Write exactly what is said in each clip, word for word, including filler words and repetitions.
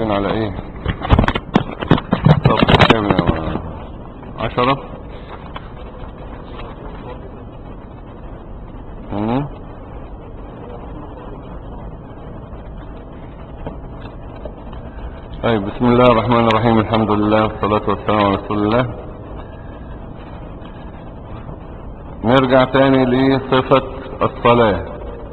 واقفين على ايه؟ طب كام يا عشرة؟ مم. طيب، بسم الله الرحمن الرحيم. الحمد لله والصلاة والسلام على رسول الله. نرجع تاني لصفة الصلاة.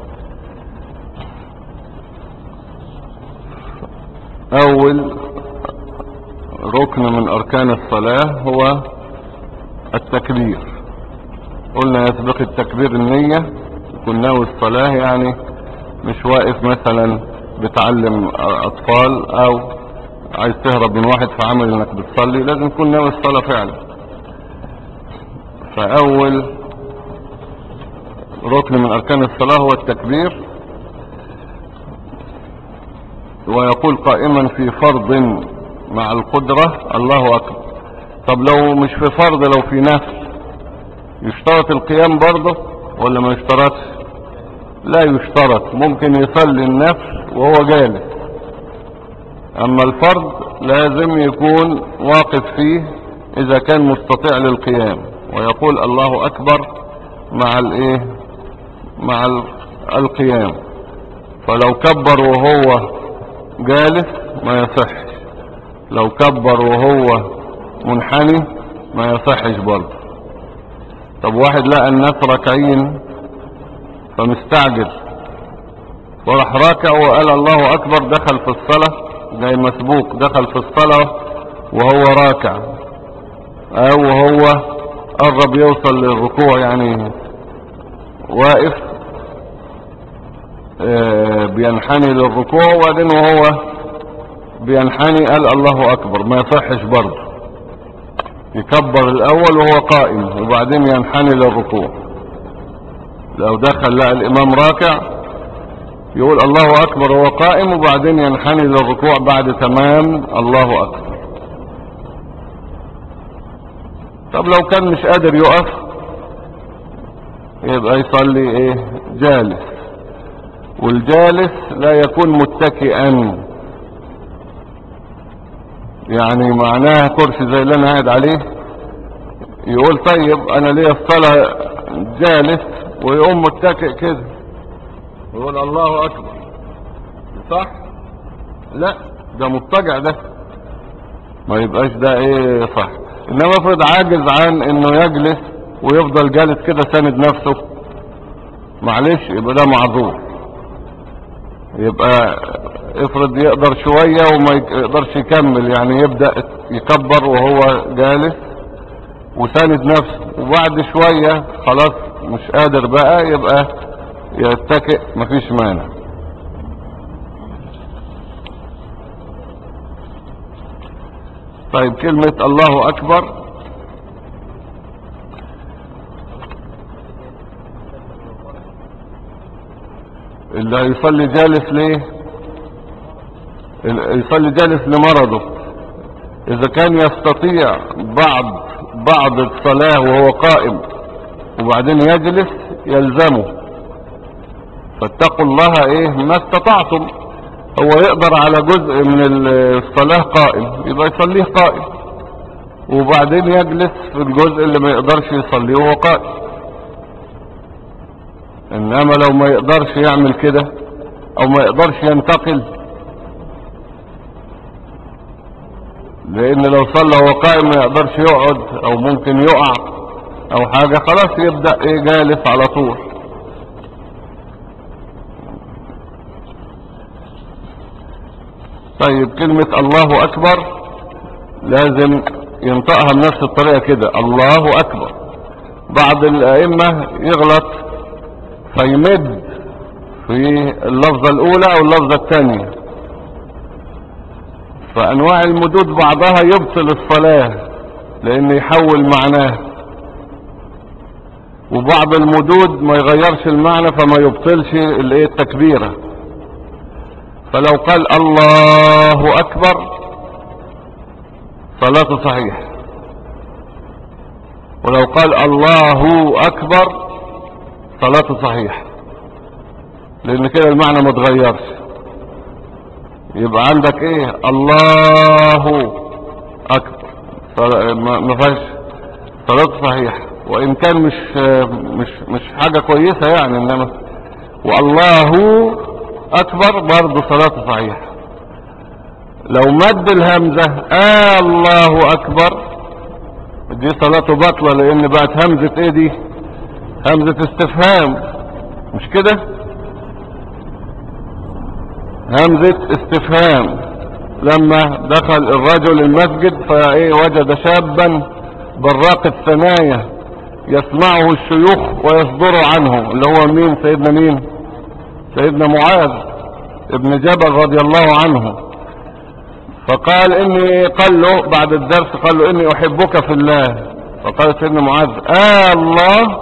اول ركن من اركان الصلاة هو التكبير. قلنا يسبق التكبير النية، يكون ناوي الصلاة، يعني مش واقف مثلا بتعلم اطفال او عايز تهرب من واحد فعمل انك بتصلي، لازم تكون ناوي الصلاة فعلا. فاول ركن من اركان الصلاة هو التكبير. ويقول قائما في فرض مع القدرة الله اكبر. طب لو مش في فرض، لو في نفل، يشترط القيام برضه ولا ما يشترطش؟ لا يشترط، ممكن يصلي النفل وهو جالس. اما الفرض لازم يكون واقف فيه اذا كان مستطيع للقيام، ويقول الله اكبر مع الايه، مع القيام. فلو كبر وهو جالس ما يصحش، لو كبر وهو منحني ما يصحش برضه. طب واحد لقى الناس راكعين فمستعجل وراح راكع وقال الله اكبر، دخل في الصلاة زي مسبوق، دخل في الصلاة وهو راكع، او هو قرب يوصل للركوع، يعني واقف بينحني للركوع، وبعدين وهو بينحني قال الله اكبر، ما يصحش برضه. يكبر الاول وهو قائم وبعدين ينحني للركوع. لو دخل لقى الامام راكع يقول الله اكبر وهو قائم وبعدين ينحني للركوع بعد تمام الله اكبر. طب لو كان مش قادر يقف يبقى يصلي ايه؟ جالس. والجالس لا يكون متكئا، يعني معناها كرسي زي اللي انا قاعد عليه. يقول طيب انا ليه الصلاة جالس، ويقوم متكئ كده يقول الله اكبر، صح؟ لا، ده مضطجع، ده ما يبقاش ده ايه صح. انما افرض عاجز عن انه يجلس ويفضل جالس كده ساند نفسه، معلش يبقى ده معذور. يبقى افرض يقدر شوية وما يقدرش يكمل، يعني يبدأ يكبر وهو جالس وساند نفسه، وبعد شوية خلاص مش قادر بقى يبقى يتكئ، مفيش مانع. طيب، كلمة الله اكبر اللي يصلي جالس ليه؟ يصلي جالس لمرضه. اذا كان يستطيع بعض بعض الصلاة وهو قائم وبعدين يجلس يلزمه. فاتقوا الله ايه ما استطعتم. هو يقدر على جزء من الصلاة قائم يبقى يصليه قائم، وبعدين يجلس في الجزء اللي ما يقدرش يصليه وهو قائم. انما لو ما يقدرش يعمل كده او ما يقدرش ينتقل، لان لو صلى وهو قائم ما يقدرش يقعد او ممكن يقع او حاجة، خلاص يبدأ ايه جالس على طول. طيب، كلمة الله اكبر لازم ينطقها بنفس الطريقة كده، الله اكبر. بعض الائمة يغلط فيمد في اللفظة الاولى او اللفظة الثانية، فانواع المدود بعضها يبطل الصلاة لان يحول معناه، وبعض المدود ما يغيرش المعنى فما يبطلش الايه التكبيرة. فلو قال الله اكبر صلاته صحيح، ولو قال الله اكبر صلاته صحيح، لان كده المعنى ما اتغيرش. يبقى عندك ايه؟ الله اكبر، صل- ما ما فيهاش صلاة صحيحة، وان كان مش مش مش حاجة كويسة يعني، انما والله اكبر برضه صلاة صحيحة. لو مد الهمزة آه الله اكبر دي صلاته باطلة، لان بقت همزة ايه دي؟ همزة استفهام، مش كده؟ همزة استفهام. لما دخل الرجل المسجد فايه وجد شابا براق الثنايا يسمعه الشيوخ ويصدر عنه، اللي هو مين؟ سيدنا مين؟ سيدنا معاذ ابن جبل رضي الله عنه. فقال اني، قال له بعد الدرس، قال له اني احبك في الله. فقال سيدنا معاذ آه الله،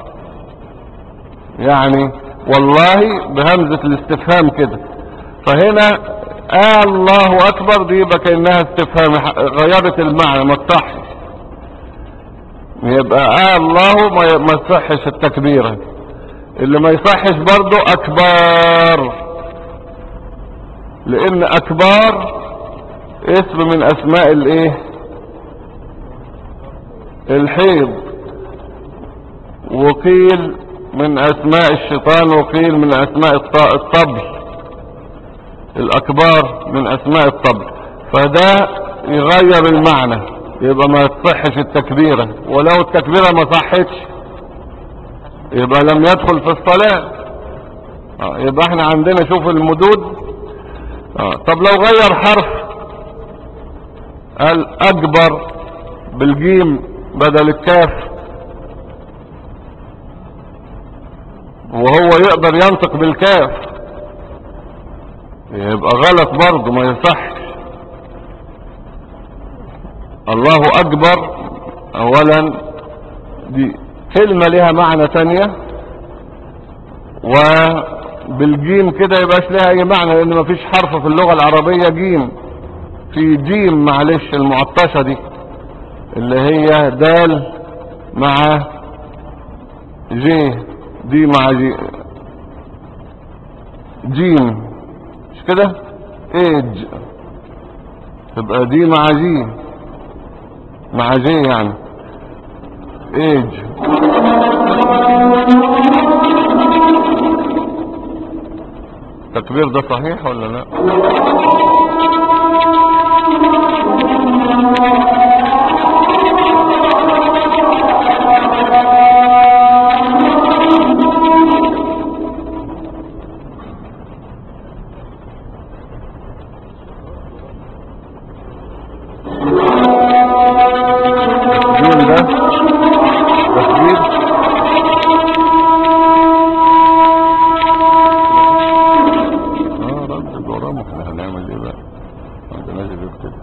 يعني والله بهمزة الاستفهام كده. فهنا آه الله اكبر دي يبقى كأنها استفهام، غيرت المعنى، ما تصحش. يبقى آه الله ما ما يصحش التكبيرة. اللي ما يصحش برضو اكبر، لان اكبر اسم من اسماء الايه؟ الحيض، وقيل من اسماء الشيطان، وقيل من اسماء الط- الطبل. الاكبار من اسماء الطبل، فده يغير المعنى، يبقى ما تصحش التكبيرة. ولو التكبيرة ما صحتش يبقى لم يدخل في الصلاة. آه، يبقى احنا عندنا شوف المدود. آه، طب لو غير حرف، قال اكبر بالجيم بدل الكاف، وهو يقدر ينطق بالكاف، يبقى غلط برضه، ما يصحش. الله اكبر اولا دي كلمة لها معنى تانية، وبالجيم كده يبقاش لها اي معنى، لان مفيش حرف في اللغة العربية جيم. في جيم معلش المعطشة دي اللي هي دال مع جي، دي مع جي، جيم، مش كده؟ ايج، تبقى دي مع جي، مع جي يعني ايج. التكبير ده صحيح ولا لا؟ التكبير ده تكبير. اه رد وراه، احنا هنعمل ايه بقى؟ ما عندناش غير كده.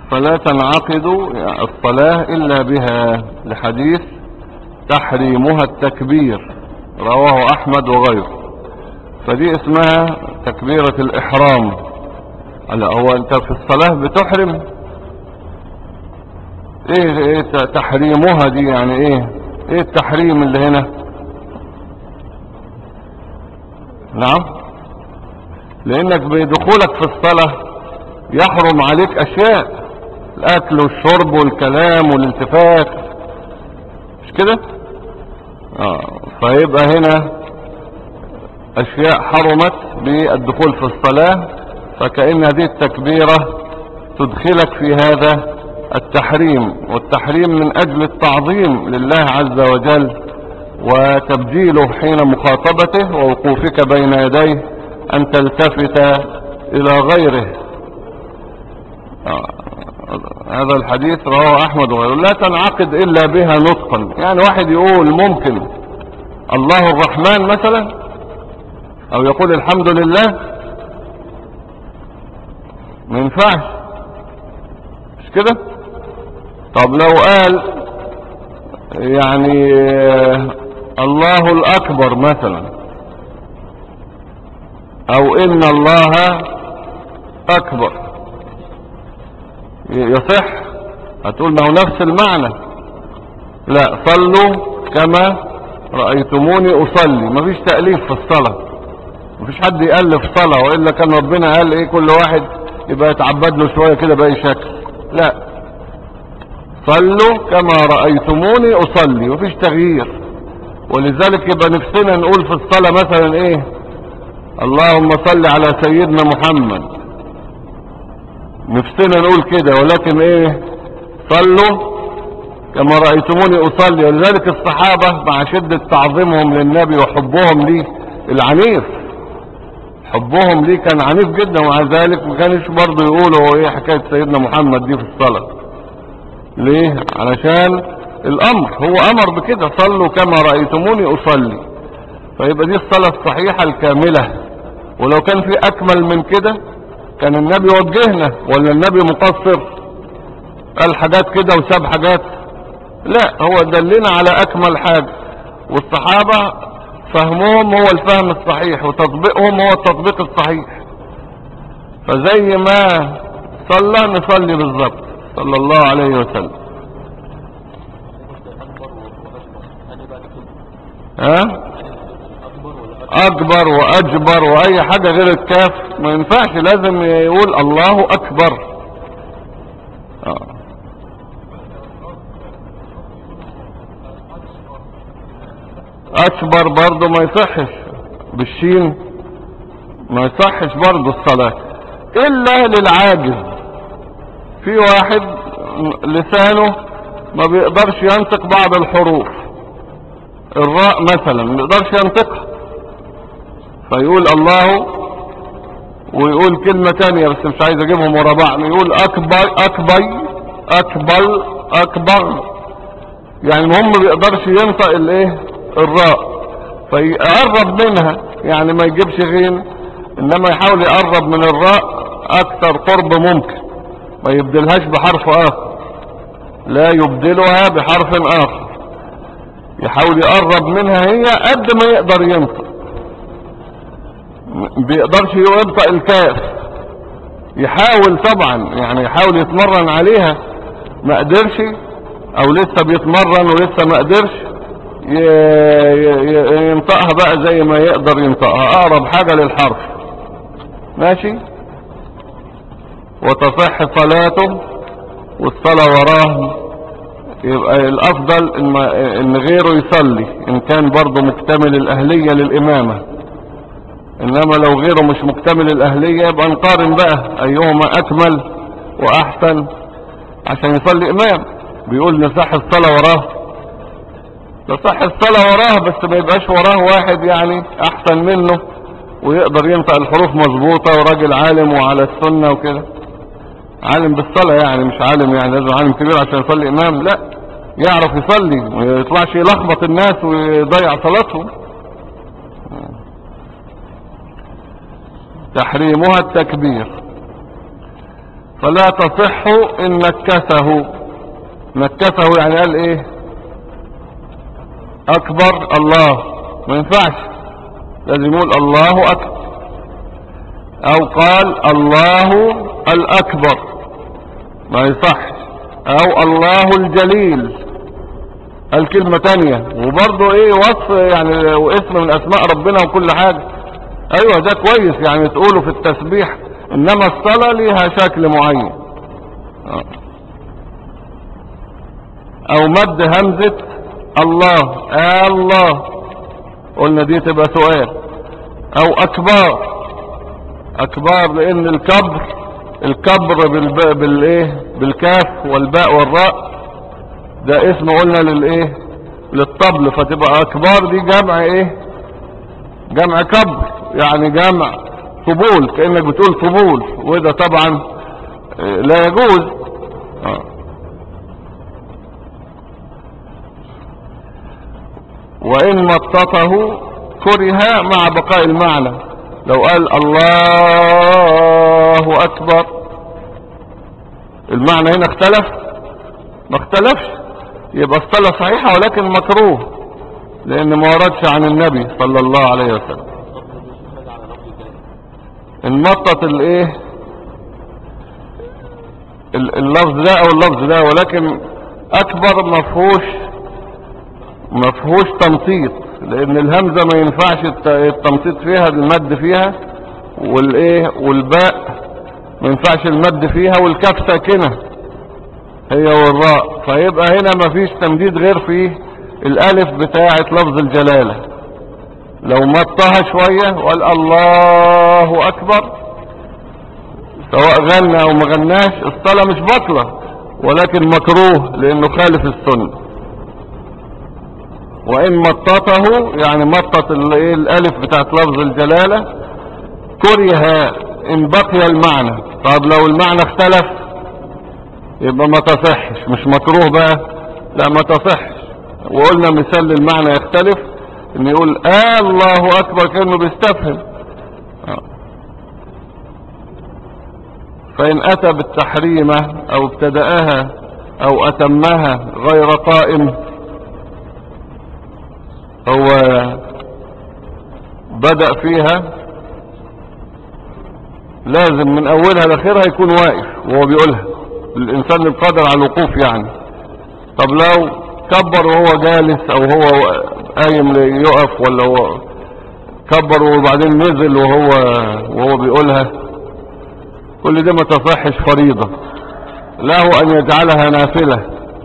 فلا تنعقد الصلاة إلا بها، لحديث تحريمها التكبير رواه أحمد وغيره. فدي اسمها تكبيرة الإحرام. هلا هو أنت في الصلاة بتحرم؟ إيه, إيه تحريمها دي يعني إيه؟ إيه التحريم اللي هنا؟ نعم، لأنك بدخولك في الصلاة يحرم عليك أشياء، الأكل والشرب والكلام والالتفات، مش كده؟ آه. فيبقى هنا أشياء حرمت بالدخول في الصلاة، فكأن هذه التكبيرة تدخلك في هذا التحريم، والتحريم من أجل التعظيم لله عز وجل وتبجيله حين مخاطبته ووقوفك بين يديه أن تلتفت إلى غيره. آه. هذا الحديث رواه أحمد وغيره. لا تنعقد إلا بها نطقا، يعني واحد يقول ممكن الله الرحمن مثلا، أو يقول الحمد لله، ما ينفعش، مش كده؟ طب لو قال يعني الله الأكبر مثلا، أو إن الله أكبر، يصح؟ هتقول ما هو نفس المعنى. لا، صلوا كما رأيتموني أصلي، مفيش تأليف في الصلاة، مفيش حد يألف صلاة، وإلا كان ربنا قال إيه كل واحد يبقى يتعبد له شوية كده بأي شكل. لا، صلوا كما رأيتموني أصلي، مفيش تغيير. ولذلك يبقى نفسنا نقول في الصلاة مثلا إيه؟ اللهم صل على سيدنا محمد، نفسنا نقول كده، ولكن إيه؟ صلوا كما رأيتموني أصلي. ولذلك الصحابة مع شدة تعظيمهم للنبي وحبهم ليه العنيف، حبهم ليه كان عنيف جدا، ومع ذلك ما كانش برضه يقولوا ايه حكاية سيدنا محمد دي في الصلاة. ليه؟ علشان الامر، هو امر بكده، صلوا كما رأيتموني اصلي. فيبقى دي الصلاة الصحيحة الكاملة. ولو كان في اكمل من كده كان النبي وجهنا، ولا النبي مقصر قال حاجات كده وساب حاجات؟ لا، هو دلنا على اكمل حاجة، والصحابة فهمهم هو الفهم الصحيح، وتطبيقهم هو التطبيق الصحيح. فزي ما صلى نصلي بالظبط صلى الله عليه وسلم. ها؟ اكبر واجبر واي حاجة غير الكاف ما ينفعش، لازم يقول الله اكبر. آه. اكبر برضو ما يصحش بالشين، ما يصحش برضو الصلاة الا للعاجز. في واحد لسانه ما بيقدرش ينطق بعض الحروف، الراء مثلا ما بيقدرش ينطقها، فيقول الله ويقول كلمة تانية بس مش عايز اجيبهم ورا بعض، يقول اكبر اكبر اكبر اكبر، يعني المهم ما بيقدرش ينطق الايه الراء، فيقرب منها، يعني ما يجيبش غين، انما يحاول يقرب من الراء اكثر قرب ممكن، ما يبدلهاش بحرف اخر، لا يبدلها بحرف اخر، يحاول يقرب منها هي قد ما يقدر ينطق. بيقدرش ينطق الكاف، يحاول طبعا، يعني يحاول يتمرن عليها، ما قدرش او لسه بيتمرن ولسه ما قدرش ينطقها بقى زي ما يقدر ينطقها، اقرب حاجة للحرف، ماشي. وتصح صلاته، والصلاة وراه يبقى الافضل ان, إن غيره يصلي ان كان برضه مكتمل الاهلية للامامة، انما لو غيره مش مكتمل الاهلية يبقى نقارن بقى ايهما اكمل واحسن عشان يصلي امام. بيقول نصح الصلاة وراه، تصح الصلاة وراه بس ما يبقاش وراه واحد يعني احسن منه ويقدر ينطق الحروف مظبوطة وراجل عالم وعلى السنة وكده، عالم بالصلاة يعني، مش عالم يعني لازم عالم كبير عشان يصلي امام، لا، يعرف يصلي وما يطلعش يلخبط الناس ويضيع صلاتهم. تحريمها التكبير. فلا تصح إن نكسه. نكسه يعني قال إيه؟ أكبر الله، ما ينفعش، لازم يقول الله أكبر، أو قال الله الأكبر ما يصح، أو الله الجليل، الكلمة تانية. وبرضه إيه وصف يعني واسم من أسماء ربنا وكل حاجة. أيوة ده كويس يعني تقوله في التسبيح، إنما الصلاة ليها شكل معين. أو مد همزة الله، آه الله، قلنا دي تبقى سؤال. أو أكبر، أكبر لأن الكبر، الكبر بالباء بالإيه بالكاف والباء والراء، ده اسم قلنا للإيه للطبل، فتبقى أكبر دي جمع إيه جمع كبر، يعني جمع طبول، كأنك بتقول طبول، وده طبعا لا يجوز. آه. وإن مططه كره مع بقاء المعنى. لو قال الله أكبر، المعنى هنا اختلف؟ ما اختلفش، يبقى الصلاة صحيحة ولكن مكروه، لأن ما وردش عن النبي صلى الله عليه وسلم. المطط الايه اللفظ ده او اللفظ ده، ولكن اكبر مفهوش مفهوش تمطيط، لان الهمزة ما ينفعش التمطيط فيها، المد فيها، والايه والباء ما ينفعش المد فيها، والكاف ساكنة هي والراء، فيبقى هنا ما فيش تمديد غير في الالف بتاعة لفظ الجلالة. لو مطها شوية وقال الله اكبر، سواء غنى او ما غناش الصلاة مش بطلة، ولكن مكروه لانه خالف السنة. وان مطته يعني مطت الالف بتاعت لفظ الجلالة كره ان بقي المعنى. طب لو المعنى اختلف يبقى ما تصحش، مش مكروه بقى، لا ما تصحش. وقلنا مثال للمعنى يختلف، ان يقول آه الله اكبر كأنه بيستفهم. فإن أتى بالتحريمة أو ابتدأها أو أتمها غير قائم، هو بدأ فيها لازم من أولها لآخرها يكون واقف وهو بيقولها، الإنسان القادر على الوقوف يعني. طب لو كبر وهو جالس أو هو قايم ليقف، ولا هو كبر وبعدين نزل وهو وهو بيقولها، كل ده ما تصحش فريضة، له أن يجعلها نافلة.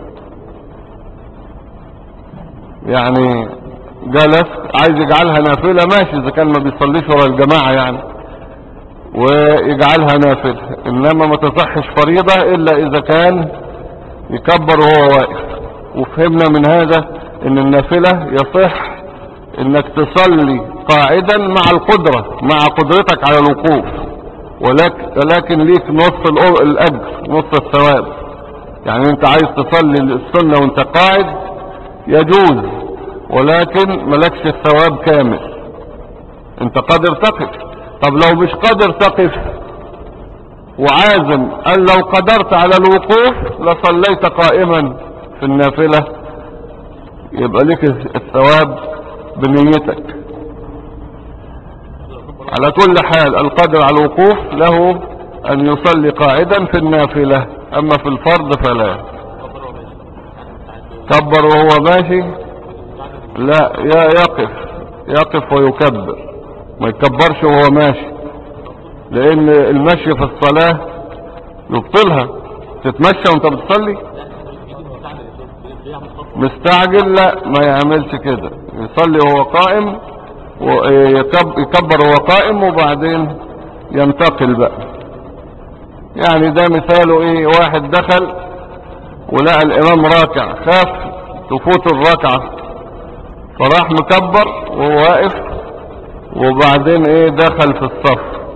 يعني جلس عايز يجعلها نافلة ماشي، إذا كان ما بيصليش ورا الجماعة يعني، ويجعلها نافلة، إنما ما تصحش فريضة إلا إذا كان يكبر وهو واقف. وفهمنا من هذا إن النافلة يصح إنك تصلي قاعدا مع القدرة، مع قدرتك على الوقوف، ولكن ليك نص الأجر، نص الثواب. يعني انت عايز تصلي السنة وانت قاعد يجوز، ولكن ملكش الثواب كامل، انت قادر تقف. طب لو مش قادر تقف وعازم قال لو قدرت على الوقوف لصليت قائما في النافلة، يبقى لك الثواب بنيتك. على كل حال القادر على الوقوف له أن يصلي قاعدا في النافلة، أما في الفرض فلا. كبر وهو ماشي؟ لا، يقف يقف ويكبر، ما يكبرش وهو ماشي، لأن المشي في الصلاة يبطلها. تتمشى وانت بتصلي مستعجل؟ لا، ما يعملش كده، يصلي وهو قائم، ويكبر وهو قائم وبعدين ينتقل بقى. يعني ده مثاله ايه؟ واحد دخل ولقى الامام راكع، خاف تفوت الركعة، فراح مكبر وهو واقف، وبعدين ايه دخل في الصف.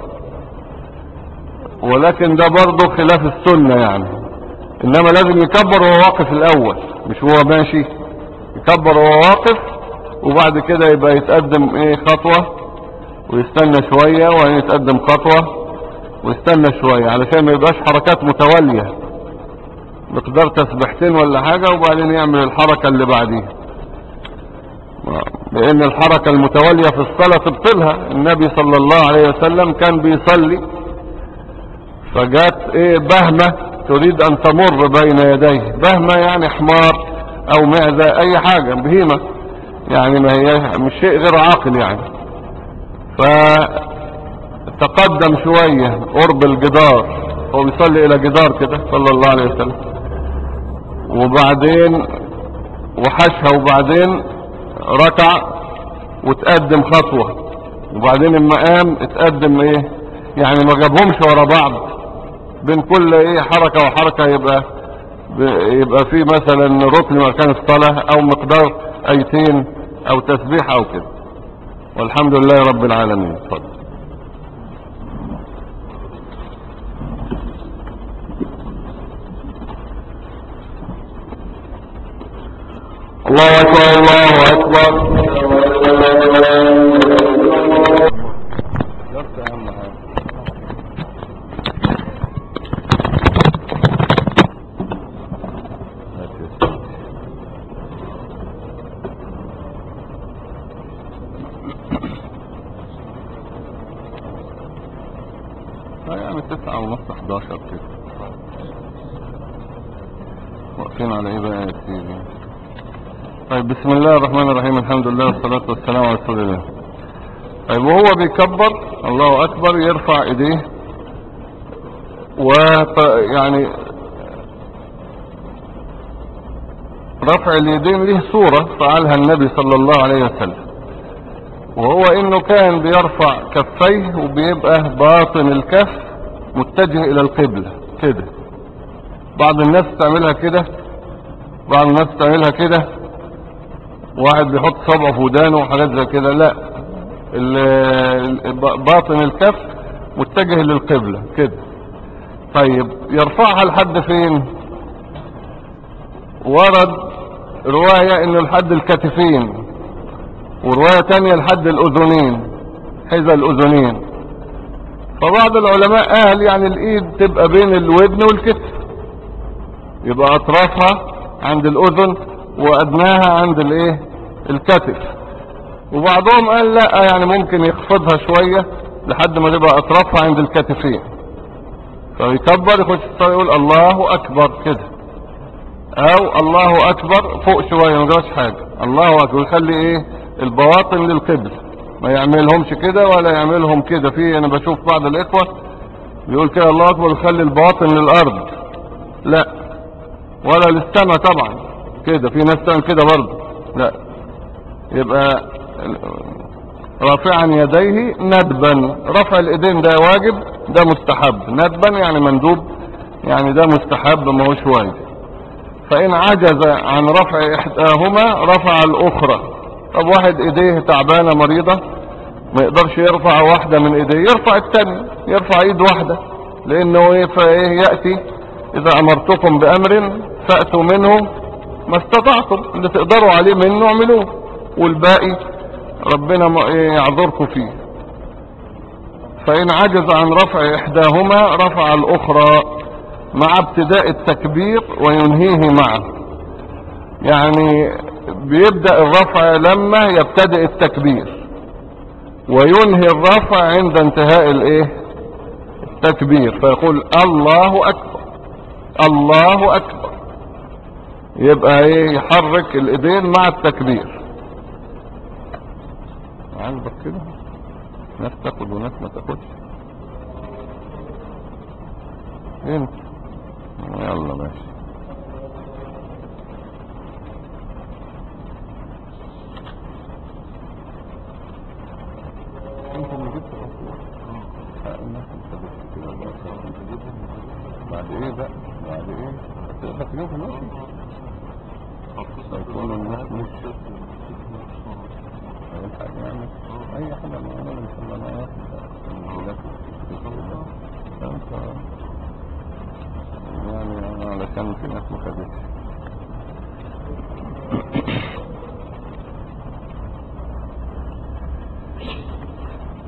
ولكن ده برضه خلاف السنة يعني، انما لازم يكبر وهو واقف الاول، مش هو ماشي، يكبر وهو واقف، وبعد كده يبقى يتقدم ايه خطوة ويستنى شوية ويتقدم خطوة، ويستنى شوية علشان ما يبقاش حركات متوالية، مقدار تسبيحتين ولا حاجة وبعدين يعمل الحركة اللي بعديها، لان الحركة المتوالية في الصلاة تبطلها. النبي صلى الله عليه وسلم كان بيصلي فجات ايه بهمة تريد ان تمر بين يديه، بهمة يعني حمار او معزة اي حاجة بهيمة، يعني ما هي مش شيء غير عاقل يعني. فتقدم شوية قرب الجدار، هو بيصلي الى جدار كده صلى الله عليه وسلم، وبعدين وحشها، وبعدين ركع وتقدم خطوة، وبعدين اما قام اتقدم ايه، يعني ما جابهمش ورا بعض، بين كل ايه حركة وحركة يبقى يبقى في مثلا ركن مكان الصلاة او مقدار ايتين او تسبيح او كده. والحمد لله رب العالمين. اتفضل. الله اكبر الله اكبر. يعني تسعة ونص حداشر كده. واقفين على ايه بقى يا سيدي؟ طيب بسم الله الرحمن الرحيم، الحمد لله والصلاة والسلام على رسول الله. طيب وهو بيكبر الله اكبر يرفع ايديه، ويعني رفع اليدين له صورة فعلها النبي صلى الله عليه وسلم، وهو انه كان بيرفع كفيه وبيبقى باطن الكف متجه الى القبلة كده. بعض الناس تعملها كده، بعض الناس تعملها كده، واحد بيحط صبعه في ودانه وحاجات زي كده. لا، باطن الكف متجه للقبلة كده. طيب يرفعها لحد فين؟ ورد رواية انه لحد الكتفين، ورواية تانية لحد الاذنين، حذاء الاذنين. فبعض العلماء قال يعني الايد تبقى بين الودن والكتف، يبقى اطرافها عند الاذن وادناها عند الايه الكتف. وبعضهم قال لا، يعني ممكن يخفضها شوية لحد ما تبقى اطرافها عند الكتفين، فيكبر يخش الصلاة يقول الله اكبر كده، او الله اكبر فوق شوية ما جراش حاجة، الله اكبر، يخلي ايه البواطن للقبل، ما يعملهمش كده ولا يعملهم كده. في انا بشوف بعض الاخوة بيقول كده الله اكبر يخلي البواطن للارض، لا، ولا للسماء طبعا كده، في ناس تعمل كده برضه، لا، يبقى رافعا يديه ندبا. رفع الايدين ده واجب، ده مستحب. ندبا يعني مندوب، يعني ده مستحب ما هوش واجب. فإن عجز عن رفع إحداهما رفع الأخرى. طب واحد إيديه تعبانة مريضة ما يقدرش يرفع واحدة من إيديه، يرفع التانية، يرفع إيد واحدة، لأنه إيه فإيه يأتي إذا أمرتكم بأمر فأتوا منه ما استطعتم، اللي تقدروا عليه منه اعملوه، والباقي ربنا يعذركم فيه. فإن عجز عن رفع إحداهما رفع الأخرى مع ابتداء التكبير وينهيه معه. يعني بيبدأ الرفع لما يبتدئ التكبير، وينهي الرفع عند انتهاء الايه التكبير، فيقول الله اكبر الله اكبر، يبقى ايه يحرك الايدين مع التكبير. عاجبك كده؟ ناس تاخد وناس ما تاخدش. انت يلا ماشي. انت اللي جبت الرسول. اه الناس انت جبت كده الله يخليك. بعد ايه بقى؟ بعد ايه؟ تقدر تجيبها ماشي. يكون الناس مش اي حاجة يعني اي حاجة معانا ان شاء الله ما ياخد انت يعني علشان في ناس ما خدتش.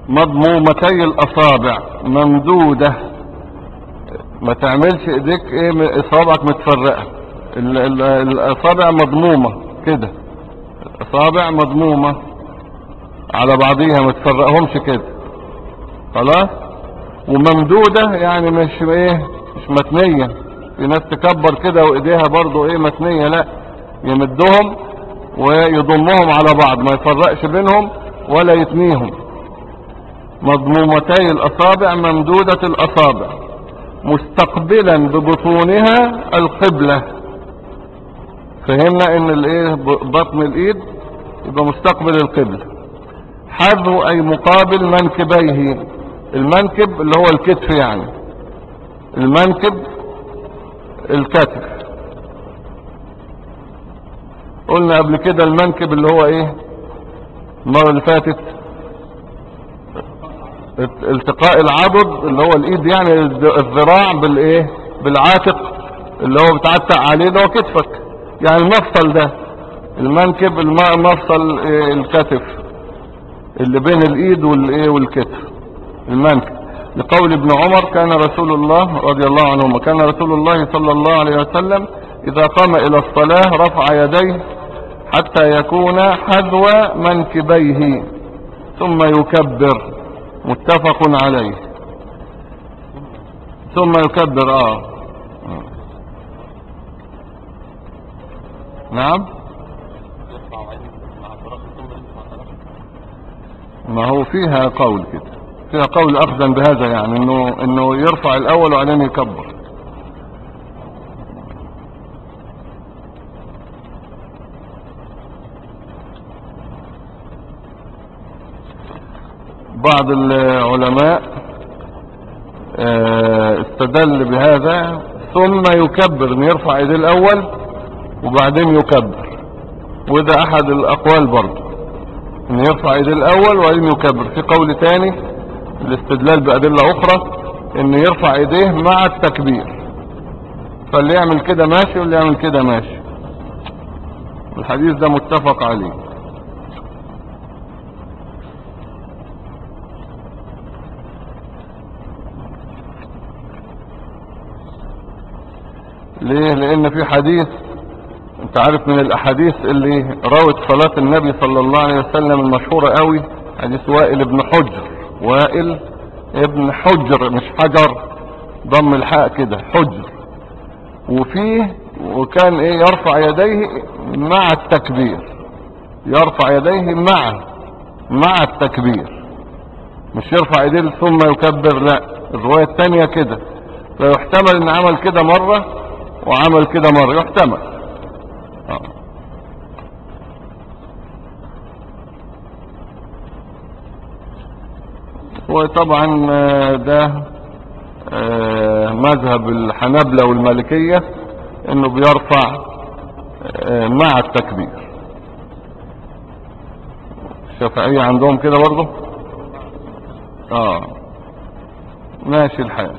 مضمومتي الاصابع ممدودة، ما تعملش ايديك ايه اصابعك متفرقة، ال- ال- الاصابع مضمومة كده، اصابع مضمومة على بعضيها ما تفرقهمش كده خلاص. وممدودة يعني مش ايه مش متنية، في ناس تكبر كده وايديها برضو ايه متنية، لا يمدهم ويضمهم على بعض ما يفرقش بينهم ولا يتنيهم. مضمومتي الاصابع ممدودة الاصابع مستقبلا ببطونها القبلة. فهمنا ان الايه بطن الايد يبقى مستقبل القبلة. حذو اي مقابل منكبيه، المنكب اللي هو الكتف يعني، المنكب الكتف. قلنا قبل كده المنكب اللي هو ايه المرة اللي فاتت، التقاء العضد اللي هو الايد يعني الذراع بالايه بالعاتق اللي هو بتعتق عليه ده هو كتفك يعني المفصل ده، المنكب المفصل إيه الكتف اللي بين الايد والايه والكتف المنكب. لقول ابن عمر كان رسول الله رضي الله عنهما كان رسول الله صلى الله عليه وسلم اذا قام الى الصلاة رفع يديه حتى يكون حذو منكبيه ثم يكبر، متفق عليه. ثم يكبر اه نعم. ما هو فيها قول كده، فيها قول اخذا بهذا يعني انه انه يرفع الاول وبعدين يكبر. بعض العلماء استدل بهذا ثم يكبر، ان يرفع ايديه الاول وبعدين يكبر، وده احد الاقوال برضه ان يرفع ايديه الاول وبعدين يكبر. في قول تاني الاستدلال بادله اخرى ان يرفع ايديه مع التكبير، فاللي يعمل كده ماشي واللي يعمل كده ماشي. الحديث ده متفق عليه. ليه؟ لان في حديث انت عارف من الاحاديث اللي روت صلاة النبي صلى الله عليه وسلم المشهورة قوي، حديث وائل ابن حجر، وائل ابن حجر مش حجر، ضم الحاء كده حجر. وفيه وكان ايه يرفع يديه مع التكبير، يرفع يديه مع مع التكبير، مش يرفع يديه ثم يكبر، لا الرواية التانية كده. فيحتمل ان عمل كده مرة وعمل كده مرة، يحتمل آه. وطبعا ده مذهب الحنابلة والمالكية انه بيرفع مع التكبير. الشافعية عندهم كده برضه اه ماشي الحال.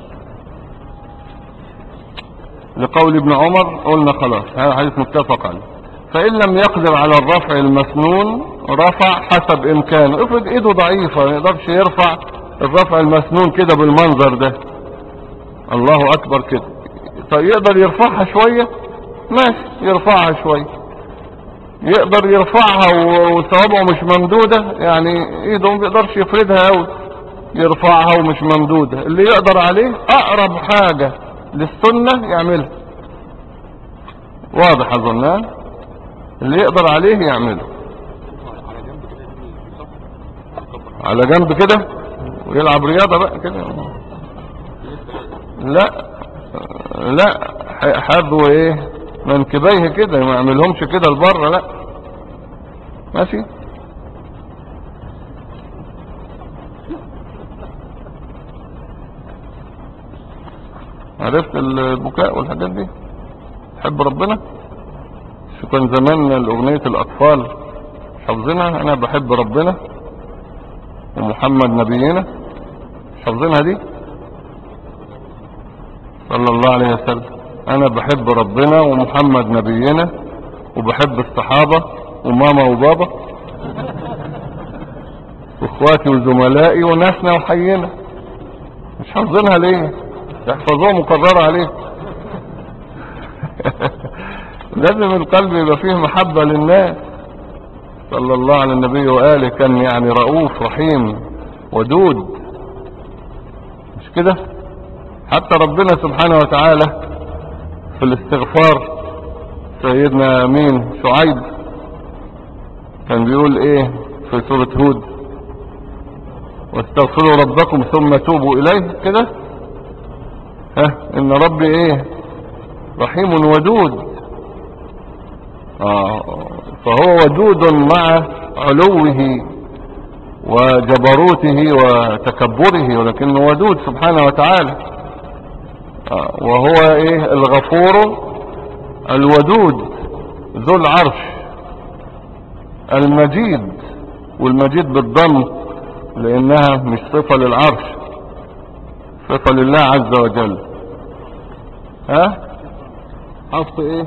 لقول ابن عمر قلنا خلاص هذا حديث متفق عليه. فإن لم يقدر على الرفع المسنون رفع حسب إمكانه. افرض ايده ضعيفة ما يقدرش يرفع الرفع المسنون كده بالمنظر ده، الله أكبر كده، طيب يقدر يرفعها شوية ماشي يرفعها شوية، يقدر يرفعها وصوابعه مش ممدودة يعني ايده ما بيقدرش يفردها قوي، يرفعها ومش ممدودة. اللي يقدر عليه اقرب حاجة للسنة يعملها، واضح اظن، اللي يقدر عليه يعمله على جنب كده ويلعب رياضة بقى كده. لا لا حذو ايه منكبيه كده، ما يعملهمش كده لبره، لا ماشي. عرفت البكاء والحاجات دي؟ تحب ربنا؟ شو كان زمان الاغنية الاطفال مش حافظينها؟ انا بحب ربنا ومحمد نبينا، مش حافظينها دي؟ صلى الله عليه وسلم. انا بحب ربنا ومحمد نبينا وبحب الصحابة وماما وبابا اخواتي وزملائي وناسنا وحينا، مش حافظينها ليه؟ يحفظوها مقررة عليه. لازم القلب يبقى فيه محبة للناس. صلى الله على النبي وآله، كان يعني رؤوف رحيم ودود، مش كده؟ حتى ربنا سبحانه وتعالى في الاستغفار، سيدنا مين شعيب كان بيقول ايه في سورة هود؟ واستغفروا ربكم ثم توبوا اليه، كده ها، ان ربي ايه؟ رحيم ودود. آه فهو ودود مع علوه وجبروته وتكبره، ولكنه ودود سبحانه وتعالى. آه وهو ايه؟ الغفور الودود ذو العرش المجيد، والمجيد بالضم لانها مش صفة للعرش، صفة لله عز وجل. ها حط ايه؟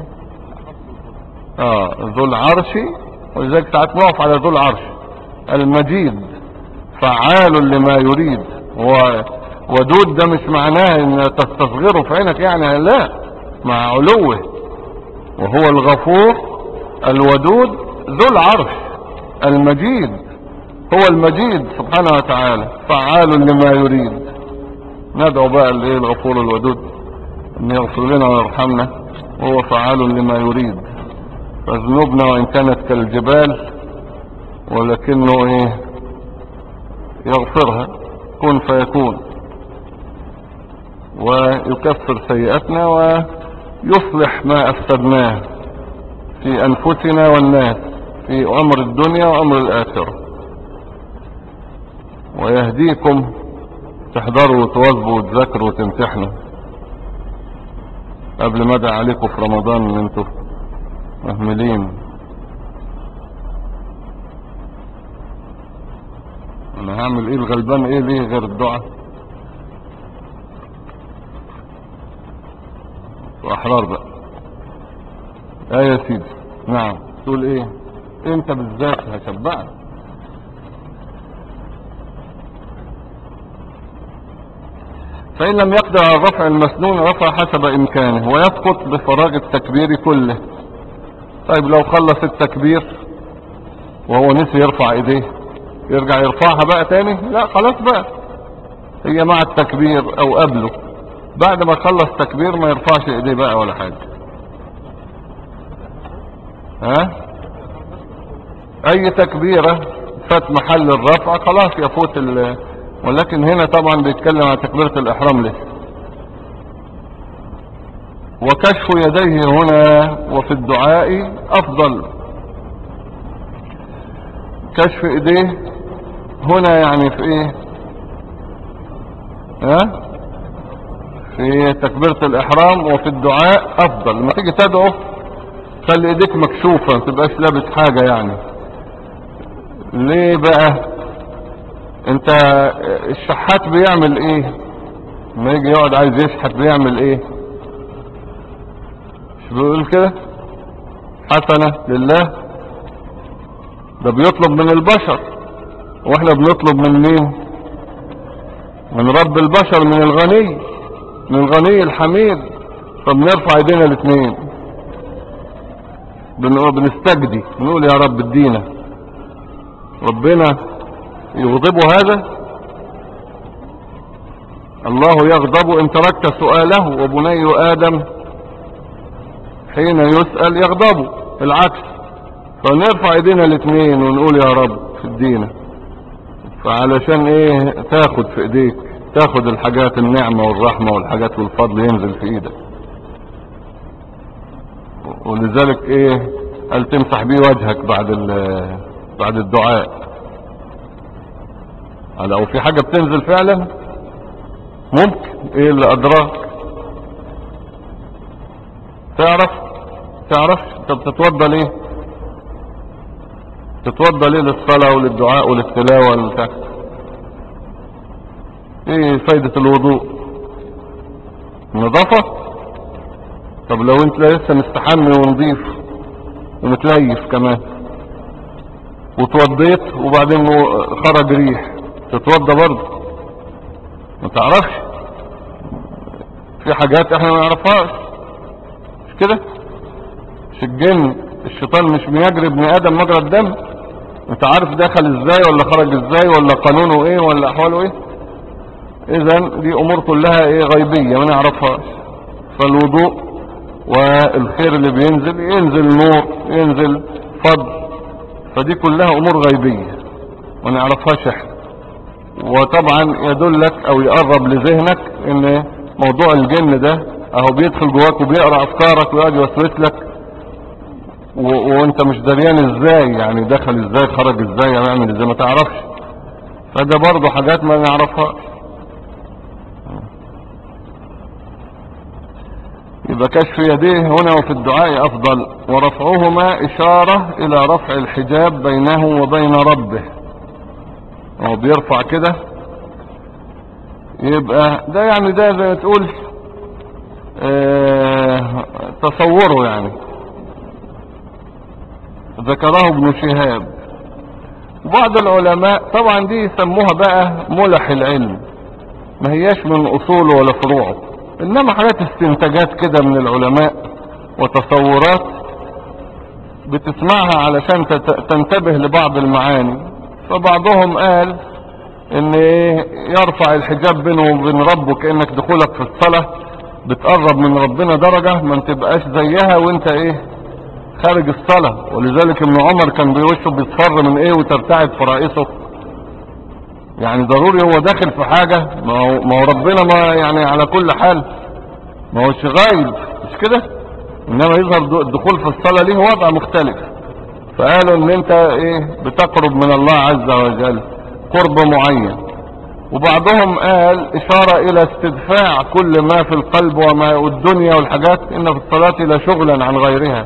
اه ذو العرش، ولذلك ساعات نقف على ذو العرش المجيد فعال لما يريد. هو ودود ده مش معناه ان تستصغره في عينك يعني، لا، مع علوه. وهو الغفور الودود ذو العرش المجيد، هو المجيد سبحانه وتعالى فعال لما يريد. ندعو بقى الايه الغفور الودود ان يغفر لنا ويرحمنا، وهو فعال لما يريد. فذنوبنا وان كانت كالجبال ولكنه ايه؟ يغفرها كن فيكون، ويكفر سيئاتنا ويصلح ما افسدناه في انفسنا والناس في امر الدنيا وامر الاخرة، ويهديكم تحضروا وتواظبوا وتذاكروا وتمتحنوا قبل ما ادعي عليكم في رمضان ان انتوا مهملين. انا هعمل ايه الغلبان ايه ليه غير الدعاء؟ واحرار بقى. ايه يا سيدي؟ نعم تقول ايه انت بالذات؟ هشبعك. فإن لم يقدر على رفع المسنون رفع حسب إمكانه، ويسقط بفراغ التكبير كله. طيب لو خلص التكبير وهو نسي يرفع ايديه، يرجع يرفعها بقى تاني؟ لا خلاص بقى، هي مع التكبير او قبله. بعد ما خلص تكبير ما يرفعش ايديه بقى ولا حاجة. ها اي تكبيرة فات محل الرفع خلاص يفوت ال... ولكن هنا طبعا بيتكلم عن تكبيرة الاحرام لسه. وكشف يديه هنا وفي الدعاء افضل. كشف ايديه هنا يعني في ايه؟ ها في تكبيرة الاحرام وفي الدعاء افضل. لما تيجي تدعو خلي ايديك مكشوفة، ما تبقاش لابس حاجة يعني. ليه بقى؟ انت الشحات بيعمل ايه لما يجي يقعد عايز يشحت؟ بيعمل ايه؟ مش بيقول كده حسنة لله؟ ده بيطلب من البشر، واحنا بنطلب من مين؟ من رب البشر، من الغني، من الغني الحميد. فبنرفع ايدينا الاثنين بنستجدي، بنقول يا رب ادينا. ربنا يغضب هذا؟ الله يغضب ان تركت سؤاله، وبني ادم حين يسأل يغضب. العكس، فنرفع ايدينا الاثنين ونقول يا رب ادينا. فعلشان ايه؟ تاخد في ايديك، تاخد الحاجات، النعمة والرحمة والحاجات والفضل ينزل في ايدك. ولذلك ايه قال تمسح بيه وجهك بعد بعد الدعاء. لو في حاجة بتنزل فعلا ممكن، ايه اللي ادراك؟ تعرف تعرف انت بتتوضى ليه؟ تتوضى ليه؟ للصلاة وللدعاء وللتلاوة والبتاع. ايه فايدة الوضوء؟ نظافة. طب لو انت لسه مستحمي ونضيف ومتليف كمان وتوضيت وبعدين خرج ريح، تتوضى برضه؟ ما تعرفش، في حاجات احنا ما نعرفهاش، مش كده؟ مش الجن الشيطان مش بيجري ابن ادم مجرى الدم؟ انت عارف دخل ازاي ولا خرج ازاي ولا قانونه ايه ولا احواله ايه؟ اذا دي امور كلها ايه؟ غيبية ما نعرفهاش. فالوضوء والخير اللي بينزل، ينزل نور، ينزل فضل، فدي كلها امور غيبية ما نعرفهاش احنا. وطبعا يدلك او يقرب لذهنك ان موضوع الجن ده اهو بيدخل جواك وبيقرأ افكارك ويقعد يوسوس لك، وانت مش دريان ازاي، يعني دخل ازاي خرج ازاي يعمل ازاي، ما تعرفش. فده برضو حاجات ما نعرفهاش. يبقى كشف يديه هنا وفي الدعاء افضل، ورفعهما اشارة الى رفع الحجاب بينه وبين ربه. هو بيرفع كده، يبقى ده يعني ده زي ما تقول اه تصوره يعني. ذكره ابن شهاب. بعض العلماء طبعا دي يسموها بقى ملح العلم، ما هياش من اصوله ولا فروعه، انما حاجات استنتاجات كده من العلماء وتصورات بتسمعها علشان تنتبه لبعض المعاني. فبعضهم قال ان يرفع الحجاب بينه وبين ربه، كأنك دخولك في الصلاة بتقرب من ربنا درجة ما تبقاش زيها وانت ايه خارج الصلاة. ولذلك ابن عمر كان بيوشه بيصفر من ايه وترتعد فرائصه، يعني ضروري هو داخل في حاجة، ما هو, ما هو ربنا ما يعني على كل حال ما هوش غايب، مش كده؟ انما يظهر الدخول في الصلاة ليه وضع مختلف. فقالوا ان انت ايه بتقرب من الله عز وجل قرب معين. وبعضهم قال اشارة الى استدفاع كل ما في القلب وما الدنيا والحاجات، ان في الصلاة لا شغلا عن غيرها.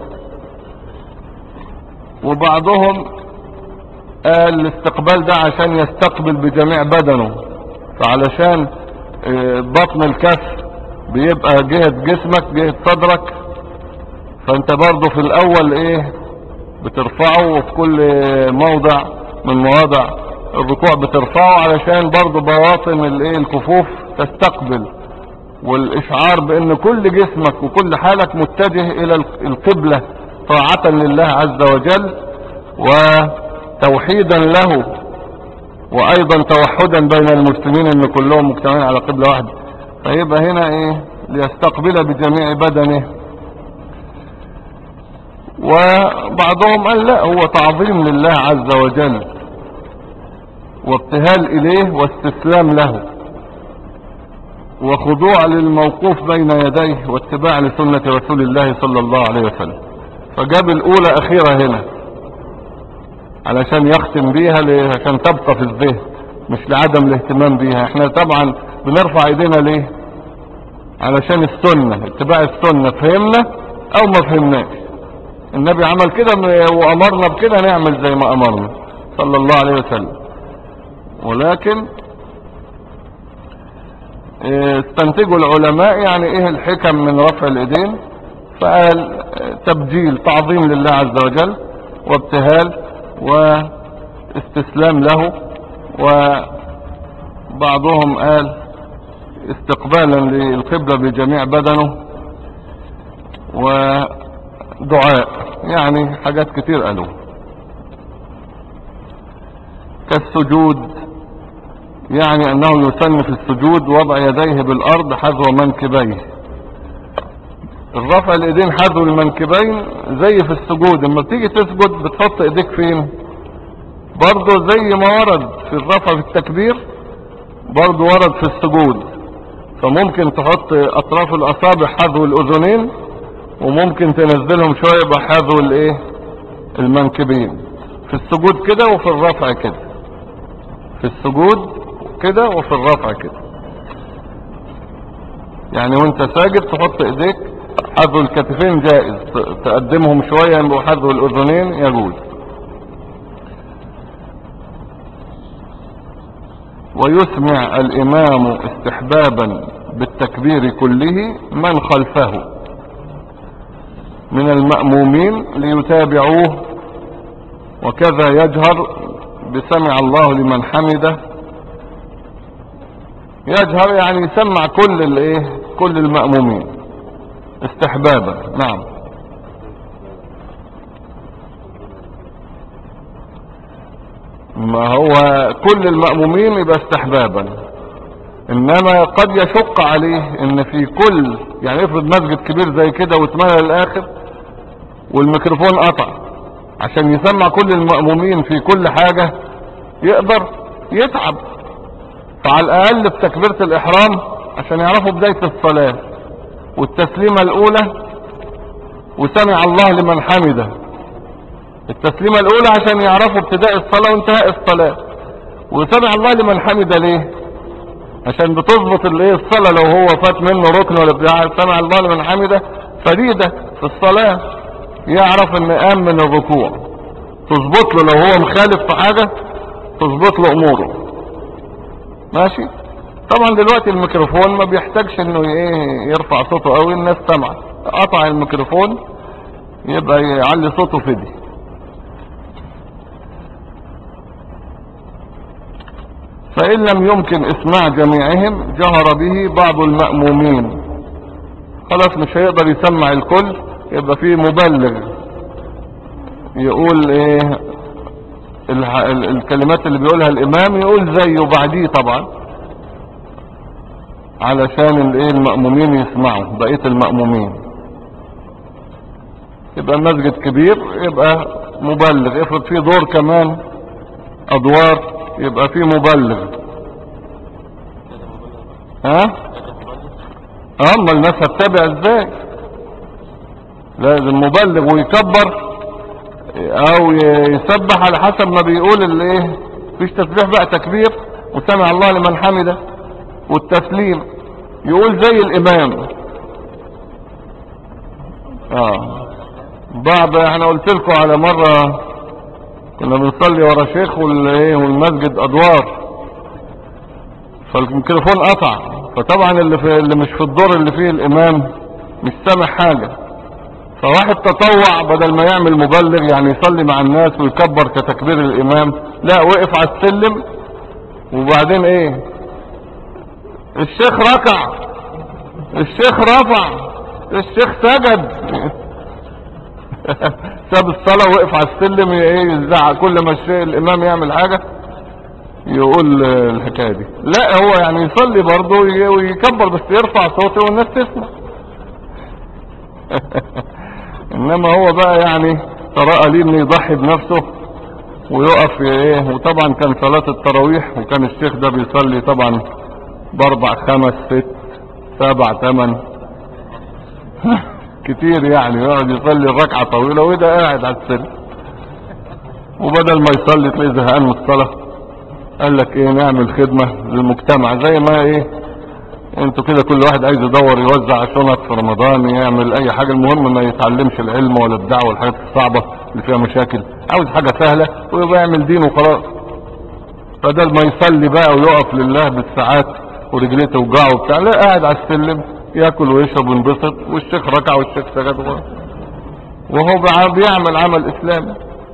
وبعضهم قال الاستقبال ده عشان يستقبل بجميع بدنه، فعلشان بطن الكف بيبقى جهة جسمك جهة صدرك، فانت برضو في الاول ايه بترفعه، وفي كل موضع من مواضع الركوع بترفعه علشان برضو بواطن الايه الكفوف تستقبل، والاشعار بان كل جسمك وكل حالك متجه الى القبلة طاعة لله عز وجل وتوحيدا له، وايضا توحدا بين المسلمين ان كلهم مجتمعين على قبلة واحدة. فيبقى هنا ايه ليستقبل بجميع بدنه. وبعضهم قال لا، هو تعظيم لله عز وجل وابتهال اليه واستسلام له وخضوع للموقوف بين يديه واتباع لسنة رسول الله صلى الله عليه وسلم. فجاب الاولى اخيرة هنا علشان يختم بيها عشان تبقى في الذهن، مش لعدم الاهتمام بيها. احنا طبعا بنرفع ايدينا ليه؟ علشان السنة، اتباع السنة، فهمنا او ما فهمناش. النبي عمل كده وامرنا بكده نعمل زي ما امرنا صلى الله عليه وسلم. ولكن استنتجوا العلماء يعني ايه الحكم من رفع الايدين، فقال تبجيل تعظيم لله عز وجل وابتهال واستسلام له. وبعضهم قال استقبالا للقبلة بجميع بدنه ودعاء، يعني حاجات كتير قالوا. كالسجود، يعني انه يسن في السجود وضع يديه بالارض حذو منكبيه. الرفع الايدين حذو المنكبين زي في السجود، لما بتيجي تسجد بتحط ايديك فين؟ برضو زي ما ورد في الرفع في التكبير برضو ورد في السجود. فممكن تحط اطراف الاصابع حذو الاذنين، وممكن تنزلهم شوية بحذو الايه المنكبين. في السجود كده وفي الرفع كده، في السجود كده وفي الرفع كده. يعني وانت ساجد تحط ايديك حذو الكتفين جائز، تقدمهم شوية وحذو الاذنين يجوز. ويسمع الامام استحبابا بالتكبير كله من خلفه من المأمومين ليتابعوه وكذا يجهر بسمع الله لمن حمده. يجهر يعني يسمع كل الايه كل المأمومين استحبابا. نعم. ما هو كل المأمومين يبقى استحبابا، انما قد يشق عليه ان في كل، يعني افرض مسجد كبير زي كده واتملى للاخر والميكروفون قطع، عشان يسمع كل المأمومين في كل حاجة يقدر يتعب. فعلى الاقل بتكبيرة الاحرام عشان يعرفوا بداية الصلاة والتسليمة الاولى وسمع الله لمن حمده، التسليمة الاولى عشان يعرفوا ابتداء الصلاة وانتهاء الصلاة، وسمع الله لمن حمده ليه؟ عشان بتظبط الايه الصلاة، لو هو فات منه ركن ولا بتاع سمع الله لمن حمده فريدة في الصلاة، يعرف ان قام من الركوع، تظبط له لو هو مخالف في حاجة تظبط له اموره. ماشي. طبعا دلوقتي الميكروفون ما بيحتاجش انه ايه يرفع صوته قوي، الناس سمعت، قطع الميكروفون يبقى يعلي صوته فدي. فإن لم يمكن اسماع جميعهم جهر به بعض المأمومين. خلاص مش هيقدر يسمع الكل، يبقى فيه مبلغ يقول ايه ال ال الكلمات اللي بيقولها الامام يقول زيه بعديه طبعا، علشان الايه المأمومين يسمعوا بقية المأمومين. يبقى المسجد كبير يبقى مبلغ، افرض فيه دور كمان ادوار يبقى فيه مبلغ. ها اما الناس هتتابع ازاي؟ لازم مبلغ ويكبر او يسبح على حسب ما بيقول الايه، مفيش تسبيح بقى تكبير وسمع الله لمن حمده والتسليم، يقول زي الامام. اه بعد احنا قلت لكم على مرة كنا بنصلي ورا شيخ والايه والمسجد ادوار، فالميكروفون قطع، فطبعا اللي في اللي مش في الدور اللي فيه الامام مش سامع حاجة، فواحد تطوع بدل ما يعمل مبلغ يعني يصلي مع الناس ويكبر كتكبير الامام، لا وقف على السلم وبعدين ايه الشيخ ركع، الشيخ رفع، الشيخ سجد ساب الصلاة وقف على السلم ايه يزعق كل ما الشيخ الامام يعمل حاجة يقول الحكاية دي. لا هو يعني يصلي برضه ويكبر بس يرفع صوته والناس تسمع انما هو بقى يعني ترى قليل انه يضحي بنفسه ويقف ايه. وطبعا كان صلاة التراويح وكان الشيخ ده بيصلي طبعا باربع خمس ست سبع تمن كتير، يعني يقعد يصلي الركعة طويلة وده قاعد على السلم، وبدل ما يصلي تلاقي زهقان من الصلاة قال لك ايه نعمل خدمة للمجتمع، زي ما ايه انتوا كده كل واحد عايز يدور يوزع شنط في رمضان يعمل اي حاجة، المهم ما يتعلمش العلم ولا الدعوة والحاجات الصعبة اللي فيها مشاكل، عاوز حاجة سهلة ويبقى يعمل دين وخلاص، بدل ما يصلي بقى ويقف لله بالساعات ورجليه توجعه وبتاع، لا قاعد على السلم ياكل ويشرب وينبسط، والشيخ ركع والشيخ سجد وهو بيعمل عمل اسلامي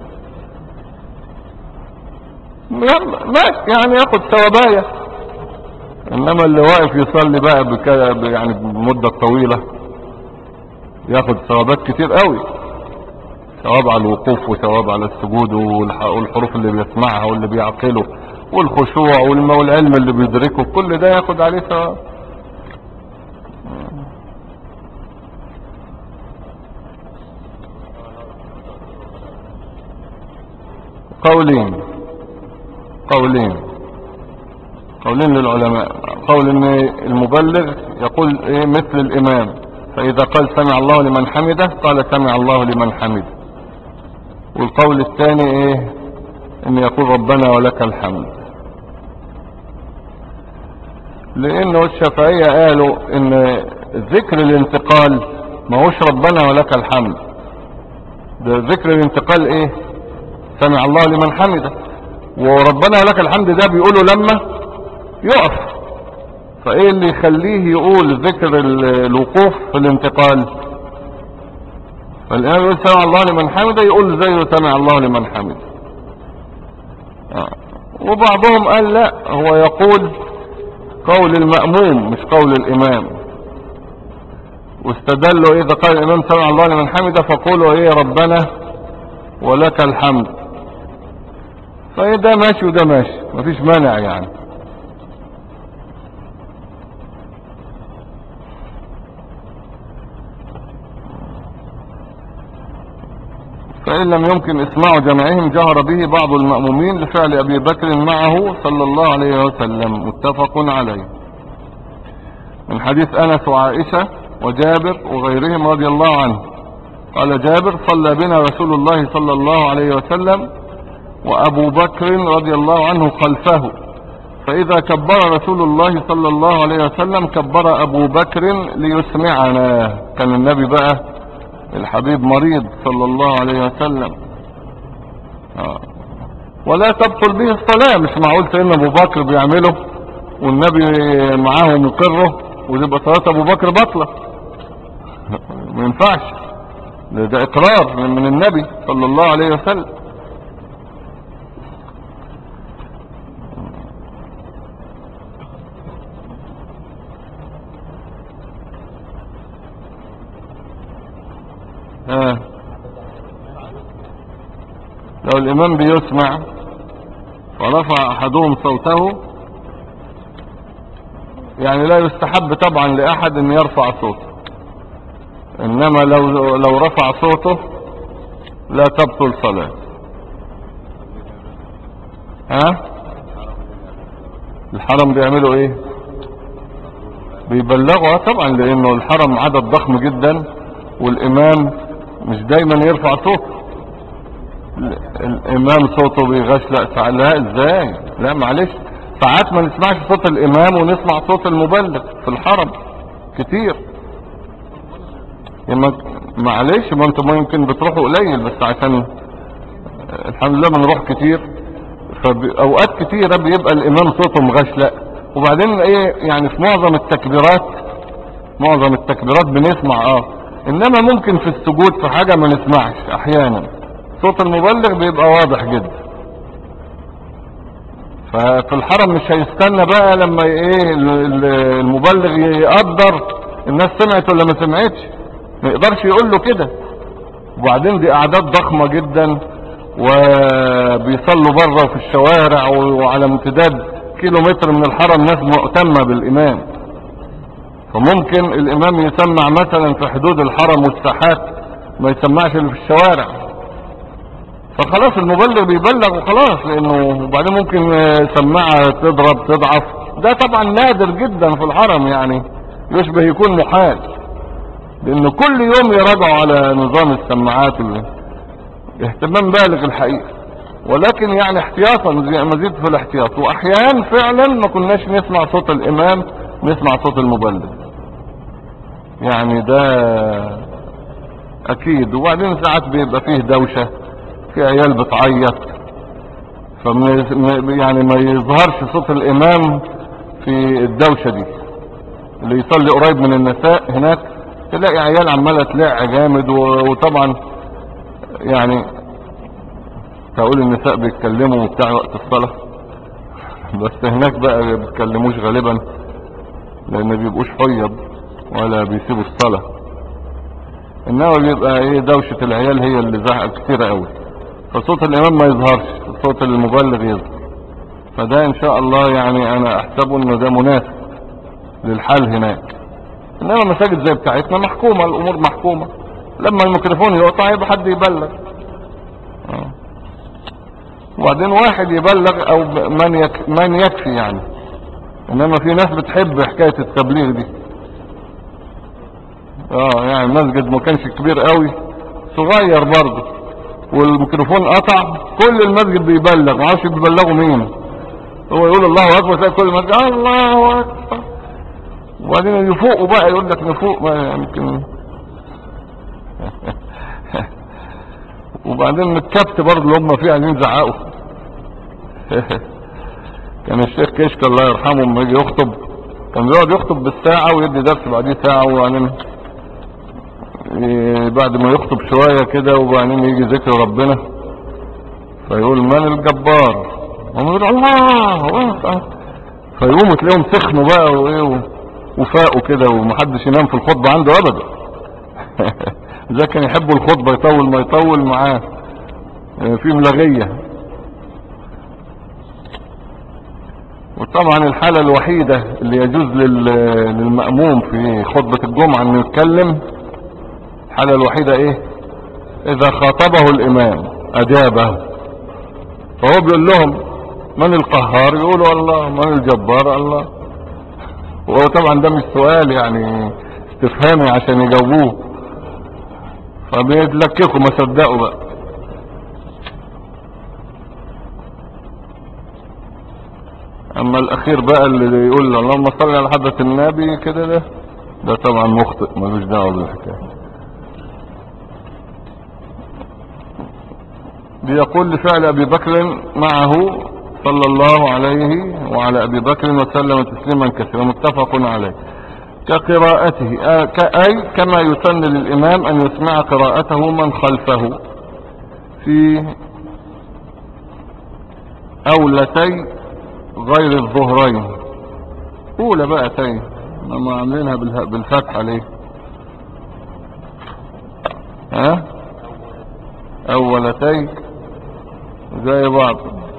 ماشي، يعني ياخد ثوابايه. انما اللي واقف يصلي بقى بكده يعني بمدة طويلة ياخد ثوابات كتير قوي، ثواب على الوقوف وثواب على السجود والحروف اللي بيسمعها واللي بيعقله والخشوع والعلم اللي بيدركه، كل ده ياخد عليه ثواب. قولين قولين قولين للعلماء، قول ان المبلغ يقول ايه مثل الامام، فاذا قال سمع الله لمن حمده قال سمع الله لمن حمده، والقول الثاني ايه ان يقول ربنا ولك الحمد، لانه الشافعية قالوا ان ذكر الانتقال ما هوش ربنا ولك الحمد، ده ذكر الانتقال ايه سمع الله لمن حمده، وربنا ولك الحمد ده بيقولوا لما يقف، فايه اللي يخليه يقول ذكر الوقوف في الانتقال؟ فالامام يقول سمع الله لمن حمده يقول زيه سمع الله لمن حمده، آه. وبعضهم قال لا، هو يقول قول المأموم مش قول الإمام، واستدلوا إذا قال الإمام سمع الله لمن حمده فقولوا إيه ربنا ولك الحمد. فإيه ده ماشي وده ماشي، مفيش مانع يعني. فإن لم يمكن إسماع جميعهم جهر به بعض المأمومين لفعل أبي بكر معه صلى الله عليه وسلم، متفق عليه. من حديث أنس وعائشة وجابر وغيرهم رضي الله عنه قال جابر صلى بنا رسول الله صلى الله عليه وسلم وأبو بكر رضي الله عنه خلفه، فإذا كبر رسول الله صلى الله عليه وسلم كبر أبو بكر ليسمعنا. كان النبي بقى الحبيب مريض صلى الله عليه وسلم. آه. ولا تبطل به الصلاة، مش معقول سيدنا أبو بكر بيعمله والنبي معاه مقره ويبقى صلاة أبو بكر بطلة. ما ينفعش، ده, ده إقرار من النبي صلى الله عليه وسلم. آه. لو الإمام بيسمع فرفع أحدهم صوته، يعني لا يستحب طبعا لأحد أن يرفع صوته، إنما لو لو رفع صوته لا تبطل صلاة. ها؟ الحرم بيعملوا ايه؟ بيبلغوا طبعا، لأنه الحرم عدد ضخم جدا والإمام مش دايما يرفع صوته. الإمام صوته بيغشلق. لا ازاي؟ لا معلش، ساعات ما نسمعش صوت الإمام ونسمع صوت المبلغ في الحرم كتير. معلش، ما انتم ممكن بتروحوا قليل، بس عشان الحمد لله بنروح كتير، فأوقات كتيرة بيبقى الإمام صوته مغشلق. وبعدين ايه يعني في معظم التكبيرات معظم التكبيرات بنسمع اه انما ممكن في السجود في حاجة ما نسمعش احيانا، صوت المبلغ بيبقى واضح جدا. ففي الحرم مش هيستنى بقى لما ايه المبلغ يقدر الناس سمعت ولا ما سمعتش، ما يقدرش يقول له كده. وبعدين دي اعداد ضخمة جدا، وبيصلوا بره وفي الشوارع وعلى امتداد كيلو متر من الحرم ناس مؤتمة بالامام، فممكن الامام يسمع مثلا في حدود الحرم والساحات، ما يسمعش اللي في الشوارع، فخلاص المبلغ بيبلغ وخلاص. لانه وبعدين ممكن سماعة تضرب تضعف، ده طبعا نادر جدا في الحرم، يعني يشبه يكون محال، لانه كل يوم يراجعوا على نظام السماعات، اهتمام بالغ الحقيقة. ولكن يعني احتياطا، مزيد في الاحتياط. واحيان فعلا ما كناش نسمع صوت الامام، نسمع صوت المبلغ، يعني ده اكيد. وبعدين ساعات بيبقى فيه دوشة، في عيال بتعيط، فمن يعني ما يظهرش صوت الامام في الدوشة دي. اللي يصلي قريب من النساء هناك تلاقي عيال عمالة تلاقي جامد، وطبعا يعني تقول النساء بيتكلموا بتاع وقت الصلاة، بس هناك بقى ما بيتكلموش غالبا، لان بيبقوش حيض ولا بيسيبوا الصلاة، انما بيبقى ايه دوشة العيال هي اللي زهق كتيرة قوي، فصوت الامام ما يظهرش، صوت المبلغ يظهر. فده ان شاء الله يعني انا احسبه انه ده مناسب للحال هناك. انما مساجد زي بتاعتنا محكومة، الامور محكومة، لما الميكروفون يقطع يبقى حد يبلغ. آه. وبعدين واحد يبلغ او من يك من يكفي يعني. انما في ناس بتحب حكاية التبليغ دي. اه يعني المسجد ما كانش كبير قوي، صغير برضه، والميكروفون قطع كل المسجد بيبلغ، ما عارفش بيبلغوا مين. هو يقول الله اكبر تلاقي كل المسجد الله اكبر، وبعدين يفوقوا بقى يقول لك نفوق ما يمكن. وبعدين الكبت برضه اللي هم فيه عايزين يزعقوا. كان الشيخ كشك الله يرحمه لما يجي يخطب كان بيقعد يخطب بالساعة ويدي درس بعديه ساعة، وبعدين بعد ما يخطب شوية كده وبعدين يجي ذكر ربنا فيقول من الجبار هم يقولوا الله الله، فيقوموا تلاقيهم سخنوا بقى وايه وفاقوا كده، ومحدش ينام في الخطبة عنده ابدا. اذا كان يحبوا الخطبة يطول ما يطول معاه في ملغية. وطبعا الحالة الوحيدة اللي يجوز للمأموم في خطبة الجمعة انه يتكلم، الحالة الوحيدة ايه؟ اذا خاطبه الامام اجابه، فهو بيقول لهم من القهار؟ يقولوا الله. من الجبار؟ الله. وهو طبعا ده مش سؤال يعني استفهامي عشان يجاوبوه، فبيتلككوا ما صدقوا بقى. اما الاخير بقى اللي يقول اللهم صل على حضرة النبي كده، ده ده طبعا مخطئ ملوش دعوه بالحكايه. بيقول لفعل ابي بكر معه صلى الله عليه وعلى ابي بكر وسلم تسليما كثيرا متفق عليه، كقراءته اي كما يسن للامام ان يسمع قراءته من خلفه في اولتي غير الظهرين. اولى بقى تاني لما عاملينها بالفتحة ليه؟ ها اولتي زي بعض.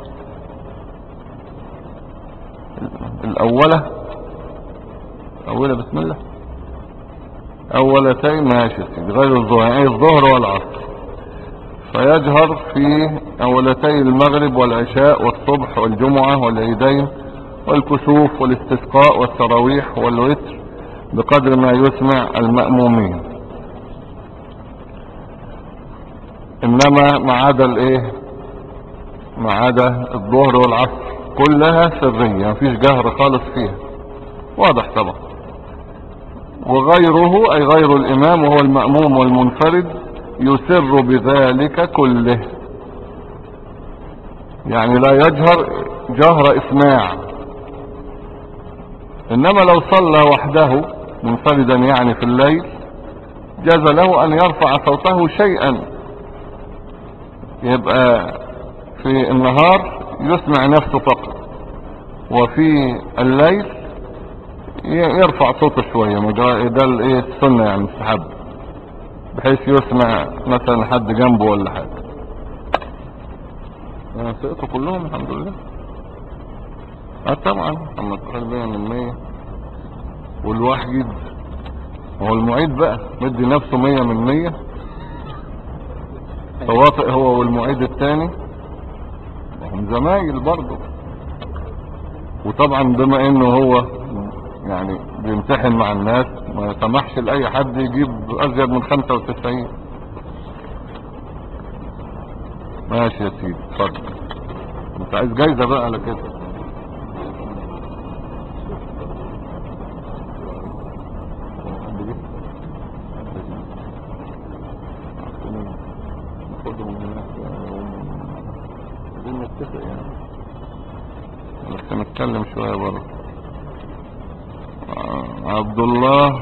الاولى اولى بسم الله. اولتي ماشي غير الظهر، اي الظهر والعصر. فيجهر في اولتي المغرب والعشاء والصبح والجمعة والعيدين والكسوف والاستسقاء والتراويح والوتر بقدر ما يسمع المأمومين، انما ما عدا الايه؟ ما عدا الظهر والعصر كلها سرية مفيش جهر خالص فيها، واضح طبعا. وغيره اي غير الامام وهو المأموم والمنفرد يسر بذلك كله، يعني لا يجهر جهر اسماع. انما لو صلى وحده منفردا يعني في الليل جاز له ان يرفع صوته شيئا، يبقى في النهار يسمع نفسه فقط، وفي الليل يرفع صوته شوية. ده الايه السنة يعني مستحب، بحيث يسمع مثلا حد جنبه ولا حاجة. انا سقطوا كلهم الحمد لله. اه طبعا محمد قلبنا من مية، والواحد هو المعيد بقى مدي نفسه مية من مية، فواطئ هو والمعيد التاني هم زمايل برضه. وطبعا بما انه هو يعني بيمتحن مع الناس ما يسمحش لأي حد يجيب ازيد من خمسة وتسعين. ماشي يا سيدي اتفضل، انت عايز جايزة بقى على كده. نتفق يعني بس نتكلم شوية برضه. عبد الله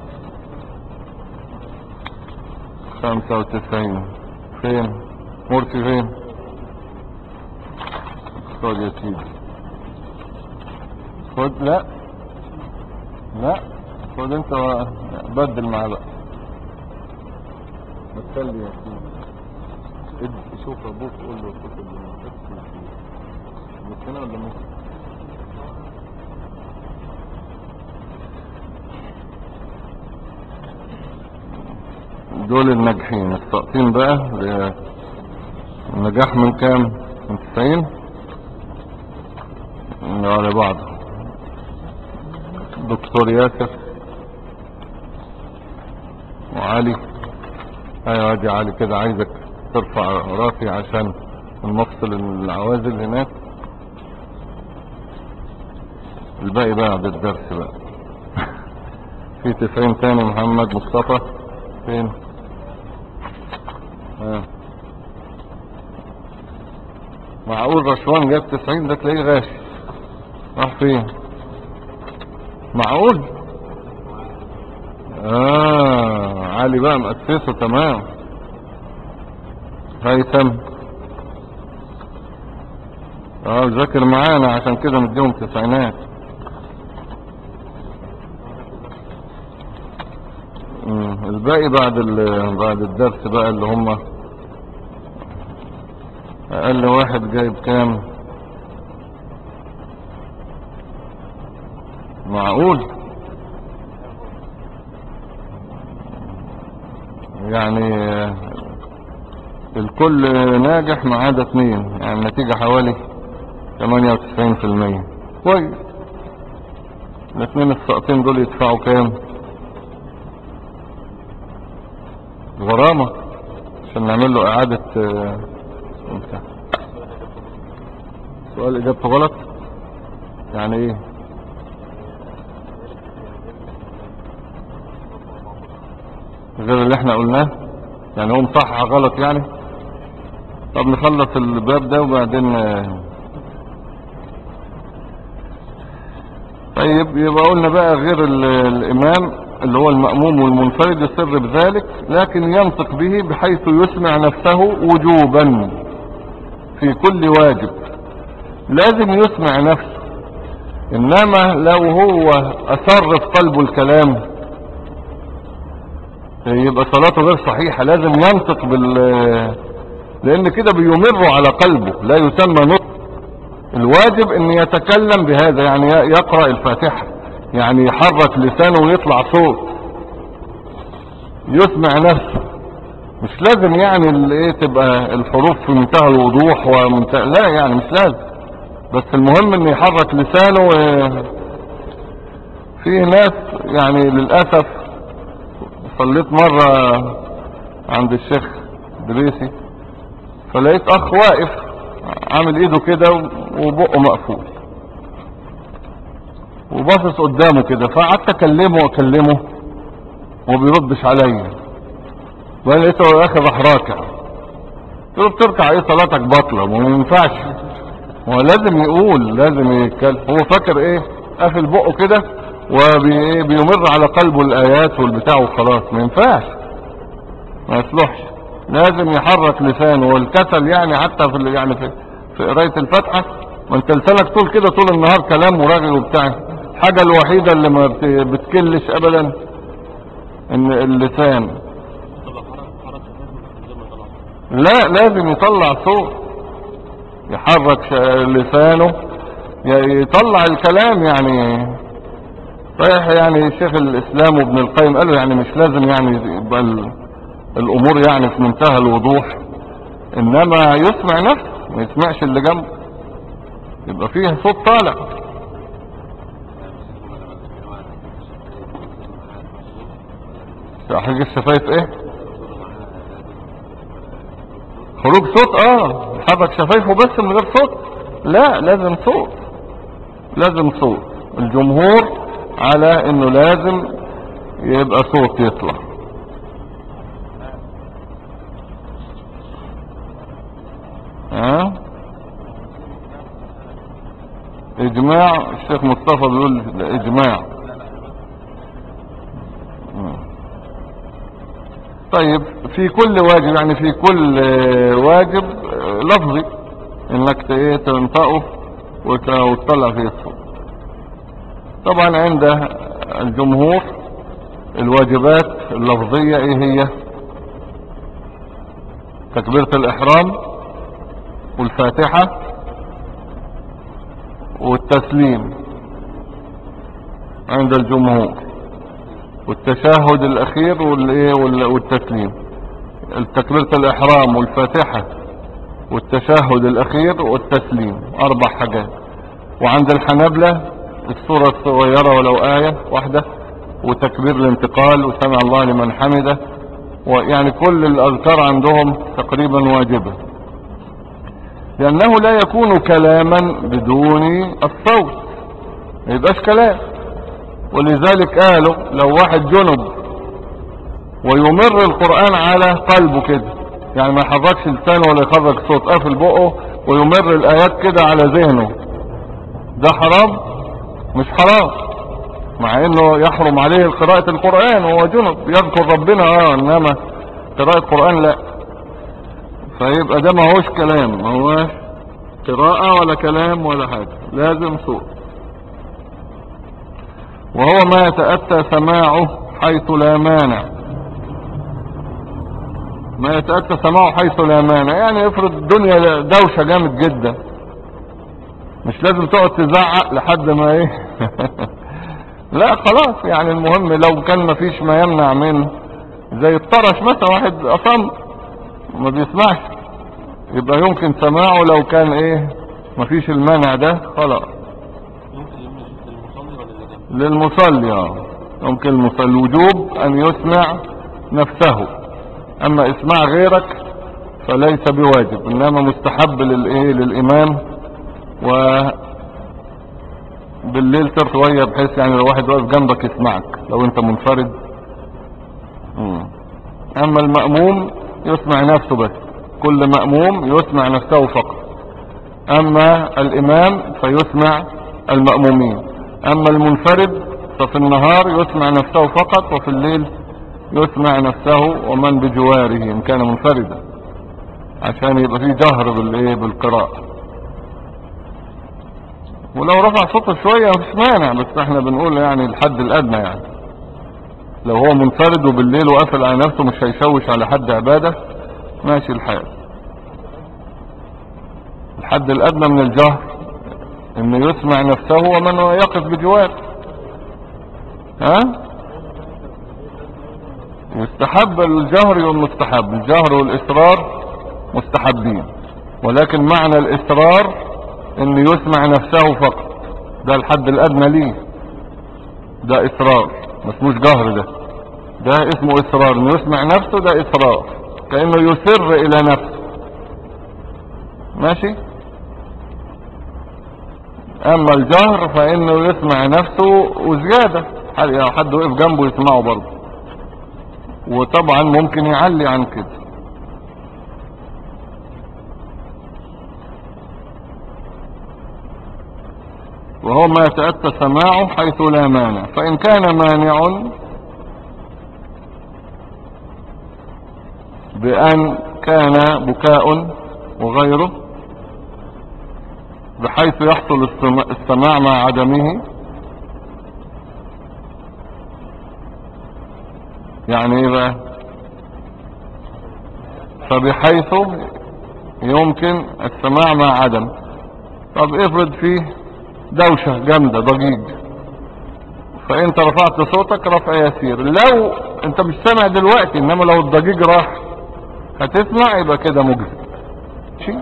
خمسة وتسعين فين؟ مرسي فين؟ خد يا سيدي خد. لا لا خد انت بدل معاه بقى. نتكلم يا سيدي. شوف ابوك قول له الكتب اللي مش هنا ولا مش دول الناجحين. الساقطين بقى النجاح من كام؟ من تسعين على بعض. دكتور ياسر وعلي. ايوه ادي علي كده، عايزك ترفع راسي عشان المفصل العوازل هناك. الباقي بقى بالدرس بقى. في تسعين تاني. محمد مصطفى فين؟ ها معقول رشوان جاب تسعين؟ ده تلاقيه غاشي. راح فين؟ معقول؟ اه علي بقى مؤسسه تمام. هيثم اه ذاكر معانا عشان كده نديهم تسعينات. مم، الباقي بعد بعد الدرس بقى، اللي هم اقل واحد جايب كام؟ معقول يعني الكل ناجح ما عدا اتنين، يعني النتيجة حوالي تمانية وتسعين في المية. كويس. الاثنين الساقطين دول يدفعوا كام؟ غرامة عشان نعمل له اعادة. آه، امتحان. سؤال اجابته غلط يعني ايه؟ غير اللي احنا قلناه يعني هو مصحح غلط يعني. طب نخلص الباب ده وبعدين. آه، طيب يبقى قلنا بقى غير ال- الامام اللي هو المأموم والمنفرد يسر بذلك، لكن ينطق به بحيث يسمع نفسه وجوبا في كل واجب، لازم يسمع نفسه. انما لو هو اثر في قلبه الكلام يبقى صلاته غير صحيحة. لازم ينطق بال لان كده بيمر على قلبه، لا يسمى نطق. الواجب ان يتكلم بهذا، يعني يقرأ الفاتحة، يعني يحرك لسانه ويطلع صوت يسمع نفسه. مش لازم يعني ال- ايه تبقى الحروف في منتهى الوضوح ومنتهى، لا يعني مش لازم، بس المهم ان يحرك لسانه. و- في ناس يعني للأسف. صليت مرة عند الشيخ دريسي، فلقيت اخ واقف عامل ايده كده وبقه مقفول وباصص قدامه كده، فقعدت اكلمه واكلمه وبيردش عليا، وانا لقيته اخر راح راكع. قلت له بتركع ايه؟ صلاتك باطله، ما ينفعش. هو لازم يقول، لازم يتكلم. هو فاكر ايه؟ قافل بقه كده وبيمر على قلبه الايات والبتاع وخلاص. ما ينفعش، ما يصلحش. لازم يحرك لسانه. والكسل يعني حتى في ال- يعني في في قرايه الفاتحه، ما انت لسانك طول كده طول النهار كلام وراغي وبتاع. الحاجه الوحيده اللي ما بت- بتكلش ابدا ان اللسان. لا، لازم يطلع صوت، يحرك ش- لسانه، ي- يطلع الكلام يعني. صحيح يعني شيخ الاسلام وابن القيم قالوا يعني مش لازم يعني يبقى ال- الامور يعني في منتهى الوضوح، انما يسمع نفسه، ما يسمعش اللي جنبه، يبقى فيه صوت طالع. تحريك الشفايف ايه؟ خروج صوت. اه يحرك شفايفه بس من غير صوت؟ لا، لازم صوت، لازم صوت. الجمهور على انه لازم يبقى صوت يطلع. ها أه؟ اجماع الشيخ مصطفى بيقول اجماع. طيب في كل واجب، يعني في كل واجب لفظي انك ت- ايه تنطقه وت- وتطلع فيه الصوت. طبعا عند الجمهور الواجبات اللفظية ايه هي؟ تكبيرة الاحرام والفاتحة والتسليم عند الجمهور، والتشهد الاخير والايه وال- والتسليم. تكبيرة الاحرام والفاتحة والتشهد الاخير والتسليم، اربع حاجات. وعند الحنابلة السورة الصغيرة ولو آية واحدة، وتكبير الانتقال وسمع الله لمن حمده. ويعني كل الاذكار عندهم تقريبا واجبة، لانه لا يكون كلاما بدون الصوت، ما يبقاش كلام. ولذلك قالوا لو واحد جنب ويمر القرآن على قلبه كده، يعني ما يحركش لسانه ولا يخرج صوت، قافل بقه ويمر الآيات كده على ذهنه، ده حرام؟ مش حرام، مع انه يحرم عليه قراءة القرآن وهو جنب يذكر ربنا، اه انما قراءة القرآن لا. فيبقى ده ما هوش كلام، ما هوش قراءة ولا كلام ولا حاجة، لازم صوت. وهو ما يتأتى سماعه حيث لا مانع. ما يتأتى سماعه حيث لا مانع يعني افرض الدنيا دوشة جامد جدا، مش لازم تقعد تزعق لحد ما ايه لا خلاص، يعني المهم لو كان مفيش ما يمنع منه، زي الطرش مثلا، واحد اصم ما بيسمعش، يبقى يمكن سماعه لو كان ايه مفيش المانع ده خلاص. للمصلي اه يمكن المصلي الوجوب ان يسمع نفسه، اما اسماع غيرك فليس بواجب، انما مستحب للايه للامام. و بالليل ترتوية بحيث يعني لو واحد واقف جنبك يسمعك لو انت منفرد. مم. اما المأموم يسمع نفسه بس، كل مأموم يسمع نفسه فقط. اما الامام فيسمع المأمومين. اما المنفرد ففي النهار يسمع نفسه فقط، وفي الليل يسمع نفسه ومن بجواره ان كان منفردا، عشان يبقى فيه جهر بالايه بالقراءة. ولو رفع صوته شوية مفيش مانع، بس احنا بنقول يعني الحد الادنى، يعني لو هو منفرد وبالليل وقافل على نفسه مش هيشوش على حد عبادة ماشي الحال. الحد الادنى من الجهر انه يسمع نفسه ومن يقف بجواره. ها يستحب الجهر والمستحب، الجهر والإصرار مستحبين، ولكن معنى الإصرار انه يسمع نفسه فقط، ده الحد الادنى ليه، ده إصرار ما اسموش جهر، ده ده اسمه إصرار، انه يسمع نفسه ده إصرار، كأنه يسر الى نفسه ماشي. اما الجهر فانه يسمع نفسه وزيادة، حد وقف جنبه يسمعه برضه، وطبعا ممكن يعلي عن كده. وهو ما يتأتى سماعه حيث لا مانع، فإن كان مانع بأن كان بكاء وغيره بحيث يحصل السماع مع عدمه. يعني ايه بقى؟ فبحيث يمكن السماع مع عدم. طب افرض فيه دوشة جامدة ضجيج، فانت رفعت صوتك رفع يسير، لو انت مش سامع دلوقتي، انما لو الضجيج راح هتسمع، يبقى كده مجزي. شيء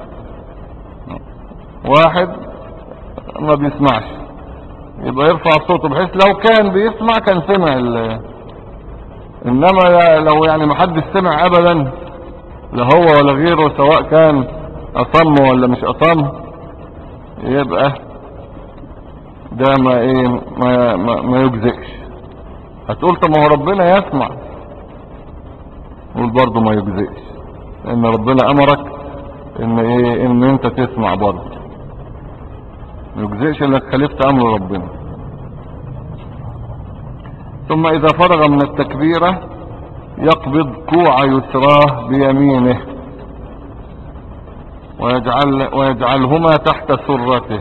واحد ما بيسمعش يبقى يرفع صوته، بحيث لو كان بيسمع كان سمع ال... انما لو يعني محدش سمع ابدا، لا هو ولا غيره، سواء كان اصم ولا مش اصم، يبقى ده ما ايه ما, ما, ما يجزئش. هتقول طب ما هو ربنا يسمع، قول برضه ما يجزئش، ان ربنا امرك ان ايه ان انت تسمع برضه، ما يجزئش انك خالفت امر ربنا. ثم اذا فرغ من التكبيرة يقبض كوع يسراه بيمينه ويجعل ويجعلهما تحت سرته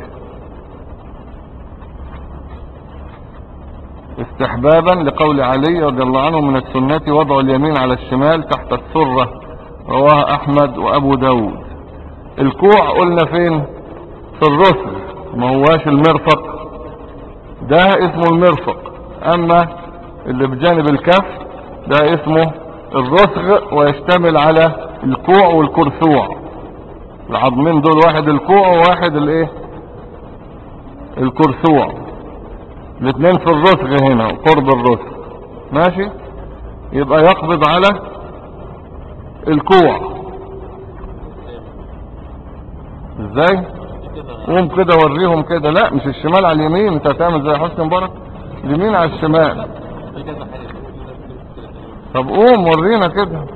استحبابا لقول علي رضي الله عنه من السنة وضع اليمين على الشمال تحت السرة، رواه احمد وابو داود. الكوع قلنا فين؟ في الرسل، ما هواش المرفق، ده اسمه المرفق. اما اللي بجانب الكف ده اسمه الرسغ، ويشتمل على الكوع والكرثوع، العظمين دول، واحد الكوع وواحد الايه الكرثوع، الاثنين في الرسغ هنا قرب الرسغ ماشي. يبقى يقبض على الكوع ازاي؟ قوم كده وريهم كده، لا مش الشمال على اليمين، انت هتعمل زي حسني مبارك، اليمين على الشمال. طب قوم ورينا كده،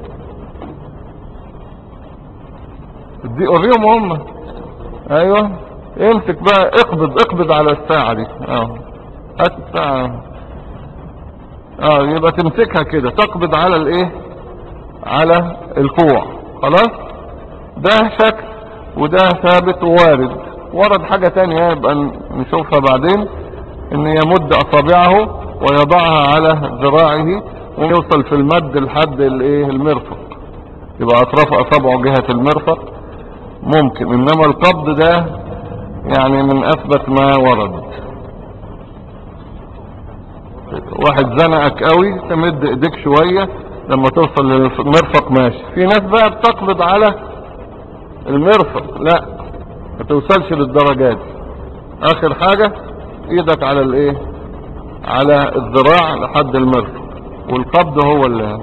دي وريهم هم. ايوه امسك بقى، اقبض اقبض على الساعة دي، اه هات الساعة، اه يبقى تمسكها كده، تقبض على الايه على الكوع، خلاص ده شكل. وده ثابت ووارد. ورد حاجة تانية يبقى نشوفها بعدين، ان يمد اصابعه ويضعها على ذراعه ويوصل في المد لحد الايه المرفق، يبقى اطراف اصابعه جهة المرفق ممكن. انما القبض ده يعني من اثبت ما ورد. واحد زنقك قوي تمد ايديك شوية لما توصل للمرفق ماشي. في ناس بقى بتقبض على المرفق، لا ما توصلش للدرجات. اخر حاجة ايدك على الايه على الذراع لحد المرفق، والقبض هو اللي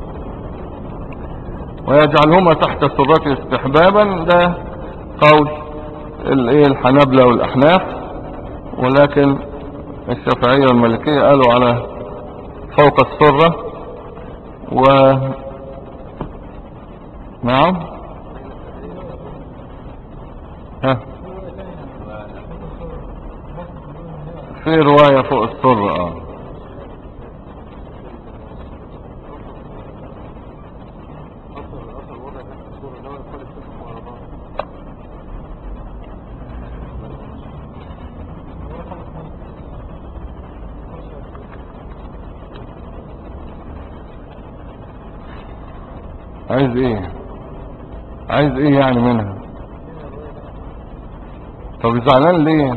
ويجعلهما تحت سرته استحبابا. ده قول الايه الحنابلة والاحناف، ولكن الشافعية والمالكية قالوا على فوق السرة. و نعم ها في رواية فوق السرة. اه عايز ايه عايز ايه يعني منها؟ طب زعلان ليه؟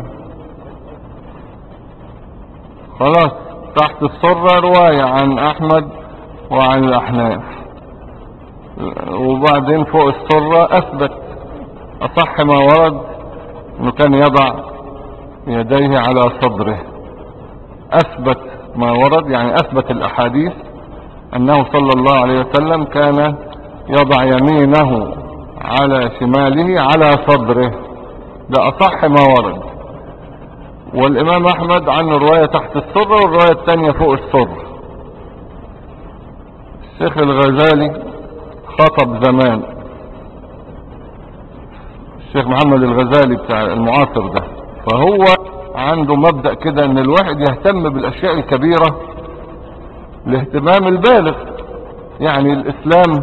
خلاص تحت السرة رواية عن احمد وعن الاحناف، وبعدين فوق السرة اثبت اصح ما ورد انه كان يضع يديه على صدره. اثبت ما ورد يعني اثبت الاحاديث انه صلى الله عليه وسلم كان يضع يمينه على شماله على صدره، ده اصح ما ورد. والامام احمد عنه رواية تحت السرة والرواية الثانية فوق السرة. الشيخ الغزالي خطب زمان، الشيخ محمد الغزالي بتاع المعاصر ده، فهو عنده مبدأ كده ان الواحد يهتم بالاشياء الكبيرة الاهتمام البالغ. يعني الاسلام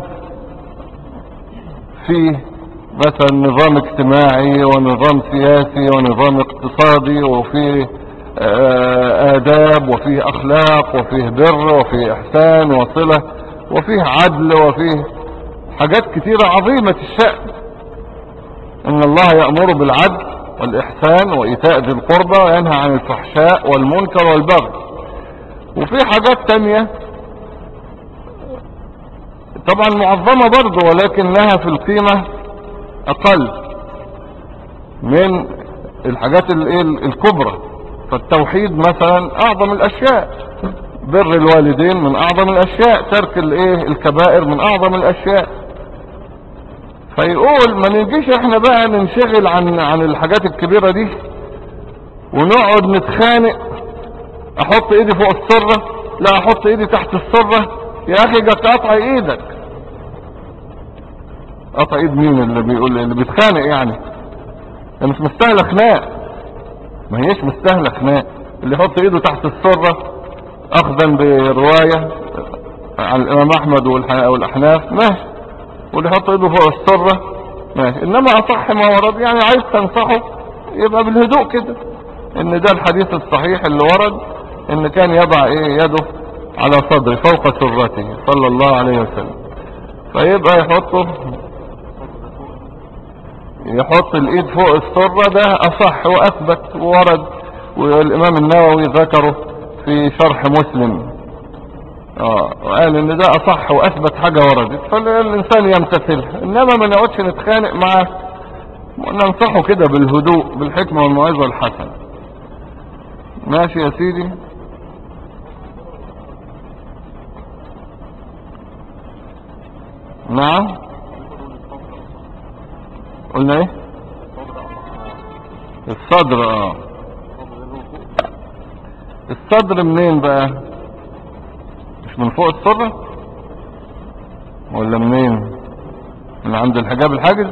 فيه مثلا نظام اجتماعي ونظام سياسي ونظام اقتصادي، وفيه آداب وفيه اخلاق وفيه بر وفيه احسان وصلة وفيه عدل وفيه حاجات كتيرة عظيمة الشأن. ان الله يأمر بالعدل والاحسان وايتاء ذي القربى وينهى عن الفحشاء والمنكر والبغي. وفي حاجات تانية طبعا معظمة برضو ولكنها في القيمة اقل من الحاجات الكبرى. فالتوحيد مثلا اعظم الاشياء، بر الوالدين من اعظم الاشياء، ترك الايه الكبائر من اعظم الاشياء. فيقول ما نجيش احنا بقى ننشغل عن عن الحاجات الكبيرة دي ونقعد نتخانق، احط ايدي فوق السرة لا احط ايدي تحت السرة. يا اخي جت قطع ايدك، قطع ايد مين اللي بيقول اللي بيتخانق؟ يعني ده مش مستاهله خناق، ما هيش مستاهله خناق. اللي يحط ايده تحت السرة اخذا برواية عن الامام احمد والاحناف ماشي، واللي يحط ايده فوق السرة ماشي. انما اصح ما ورد يعني عايز تنصحه يبقى بالهدوء كده، ان ده الحديث الصحيح اللي ورد ان كان يضع ايه يده على صدره فوق سرته صلى الله عليه وسلم. فيبقى يحطه يحط الايد فوق السرة، ده اصح واثبت وورد، والامام النووي ذكره في شرح مسلم اه وقال ان ده اصح واثبت حاجة وردت، فالانسان يمتثلها. انما ما نقعدش نتخانق معاه، ننصحه كده بالهدوء بالحكمة والموعظة الحسنة. ماشي يا سيدي. نعم قلنا ايه؟ الصدر. اه الصدر منين بقى؟ مش من فوق السرة ولا منين؟ من عند الحجاب الحاجز؟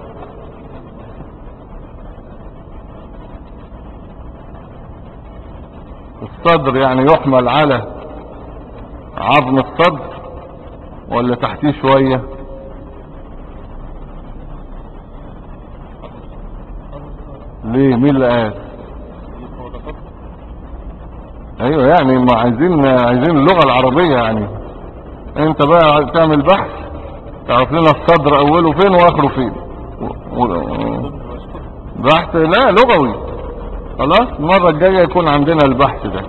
الصدر يعني يحمل على عظم الصدر ولا تحتيه شوية؟ ليه؟ مين اللي قال؟ ايوه يعني ما عايزين عايزين اللغة العربية يعني. انت بقى تعمل بحث تعرف لنا الصدر اوله فين واخره فين. و... و... بحث لا لغوي. خلاص المرة الجاية يكون عندنا البحث ده.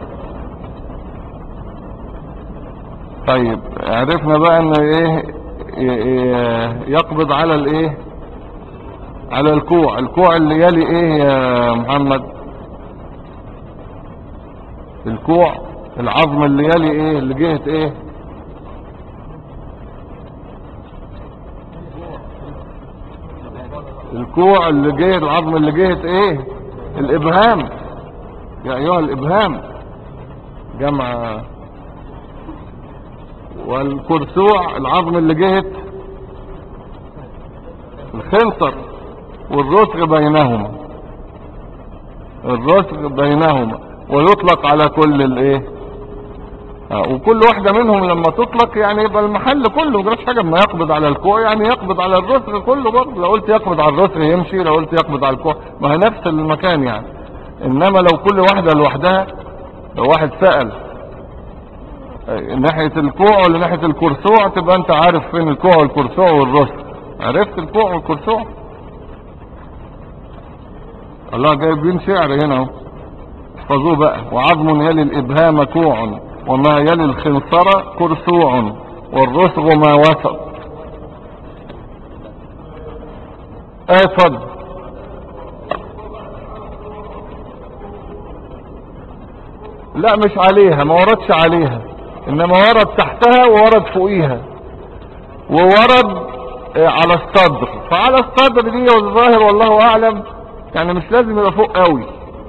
طيب عرفنا بقى ان ايه يقبض على الايه على الكوع. الكوع اللي يلي ايه يا محمد؟ الكوع العظم اللي يلي ايه اللي جهة ايه؟ الكوع اللي جهة العظم اللي جهة ايه؟ الابهام يا ايها الابهام جمع. والكرسوع العظم اللي جهة الخنصر والرسغ بينهما. الرسغ بينهما ويطلق على كل الايه اه وكل واحدة منهم لما تطلق يعني يبقى المحل كله مجرش حاجة. ما يقبض على الكوع يعني يقبض على الرسغ كله برضه. لو قلت يقبض على الرسغ يمشي، لو قلت يقبض على الكوع ما هي نفس المكان يعني. انما لو كل واحدة لوحدها، لو واحد سأل ناحية الكوع ولا ناحية الكرسوع تبقى انت عارف فين الكوع والكرسوع والرسغ. عرفت الكوع والكرسوع؟ الله جايبين شعر هنا اهو احفظوه بقى. وعظم يلي الابهام كوع وما يلي الخنصر كرسوع والرسغ ما وسط. ايه اتفضل. لا مش عليها، ما وردش عليها، انما ورد تحتها وورد فوقيها وورد على الصدر. فعلى الصدر دي والظاهر والله اعلم يعني مش لازم يبقى فوق قوي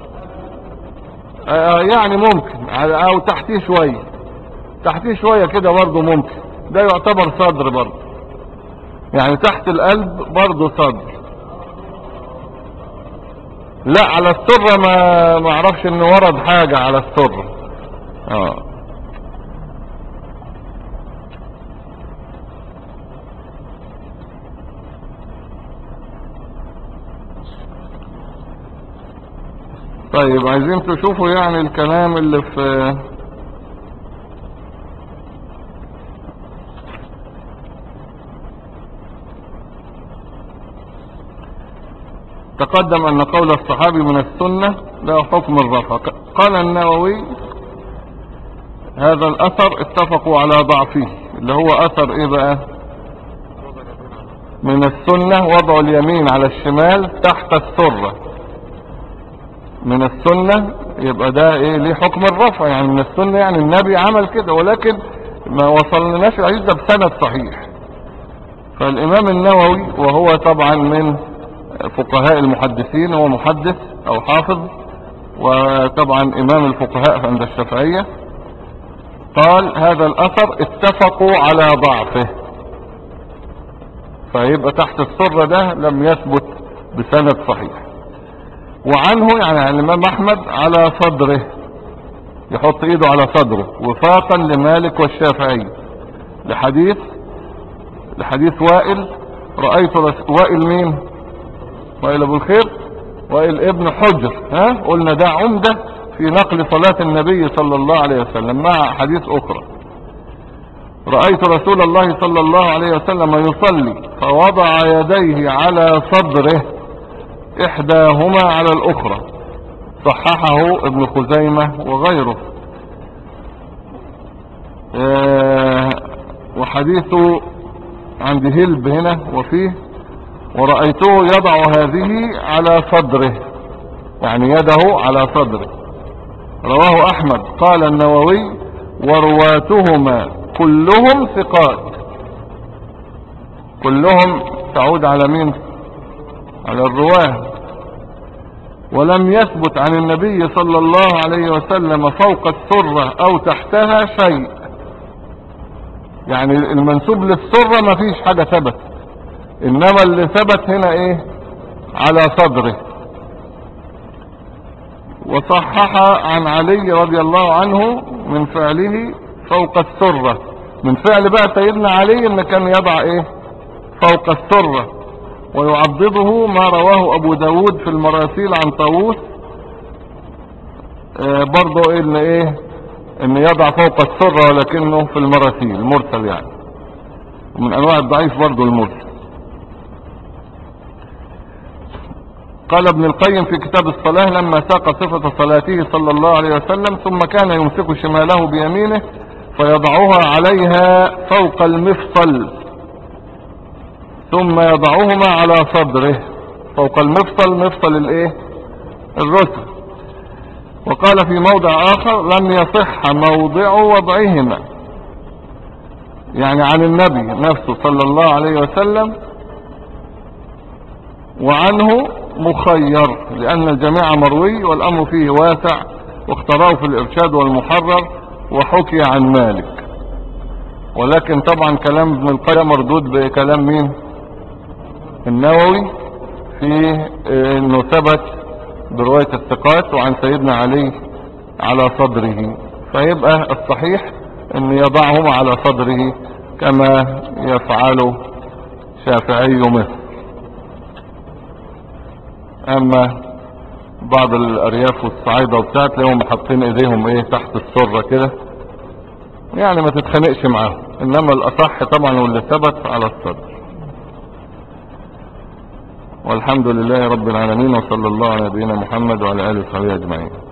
آه يعني ممكن او تحتيه شوية، تحتيه شوية كده برضو ممكن. ده يعتبر صدر برضو يعني تحت القلب برضو صدر. لا على السرة ما ما اعرفش ان ورد حاجة على السرة. اه طيب عايزين تشوفوا يعني الكلام اللي في تقدم ان قول الصحابي من السنة له حكم الرفع. قال النووي هذا الاثر اتفقوا على ضعفه. اللي هو اثر ايه بقى؟ من السنة وضع اليمين على الشمال تحت السرة. من السنة يبقى ده ايه ليه حكم الرفع يعني من السنة يعني النبي عمل كده، ولكن ما وصلناش الحديث ده بسند صحيح. فالامام النووي وهو طبعا من فقهاء المحدثين، هو محدث او حافظ وطبعا امام الفقهاء عند الشافعية، قال هذا الاثر اتفقوا على ضعفه. فيبقى تحت السرة ده لم يثبت بسند صحيح. وعنه يعني الامام احمد على صدره، يحط ايده على صدره وفاقا لمالك والشافعي لحديث لحديث وائل. رأيت رس... وائل مين؟ وائل ابو الخير، وائل ابن حجر. ها قلنا ده عمدة في نقل صلاة النبي صلى الله عليه وسلم مع حديث اخرى. رأيت رسول الله صلى الله عليه وسلم يصلي فوضع يديه على صدره احداهما على الاخرى. صححه ابن خزيمة وغيره. اه وحديثه عند هلب هنا وفيه ورأيته يضع هذه على صدره يعني يده على صدره. رواه احمد. قال النووي ورواتهما كلهم ثقات. كلهم تعود على مين؟ على الرواه. ولم يثبت عن النبي صلى الله عليه وسلم فوق السرة او تحتها شيء. يعني المنسوب للسرة ما فيش حاجة ثبت، انما اللي ثبت هنا ايه؟ على صدره. وصحح عن علي رضي الله عنه من فعله فوق السرة، من فعل بقى سيدنا علي ان كان يضع ايه فوق السرة. ويعضده ما رواه ابو داود في المراسيل عن طاووس آه برضو ان ايه ان يضع فوق السرة ولكنه في المراسيل المرسل يعني، ومن انواع الضعيف برضو المرسل. قال ابن القيم في كتاب الصلاة لما ساق صفة صلاته صلى الله عليه وسلم: ثم كان يمسك شماله بيمينه فيضعها عليها فوق المفصل ثم يضعهما على صدره. فوق المفصل، مفصل الايه الرسل. وقال في موضع اخر: لم يصح موضع وضعهما، يعني عن النبي نفسه صلى الله عليه وسلم، وعنه مخير لأن الجميع مروي والأمر فيه واسع، واختاراه في الإرشاد والمحرر وحكي عن مالك. ولكن طبعا كلام ابن القيم مردود بكلام مين؟ النووي، في انه ثبت برواية الثقات وعن سيدنا علي على صدره، فيبقى الصحيح ان يضعهما على صدره كما يفعل شافعي مصر. اما بعض الارياف والصعايدة وبتاع تلاقيهم حاطين ايديهم ايه تحت السرة كده، يعني ما تتخانقش معاهم، انما الاصح طبعا واللي ثبت على الصدر. والحمد لله رب العالمين، وصلى الله على نبينا محمد وعلى اله وصحبه اجمعين.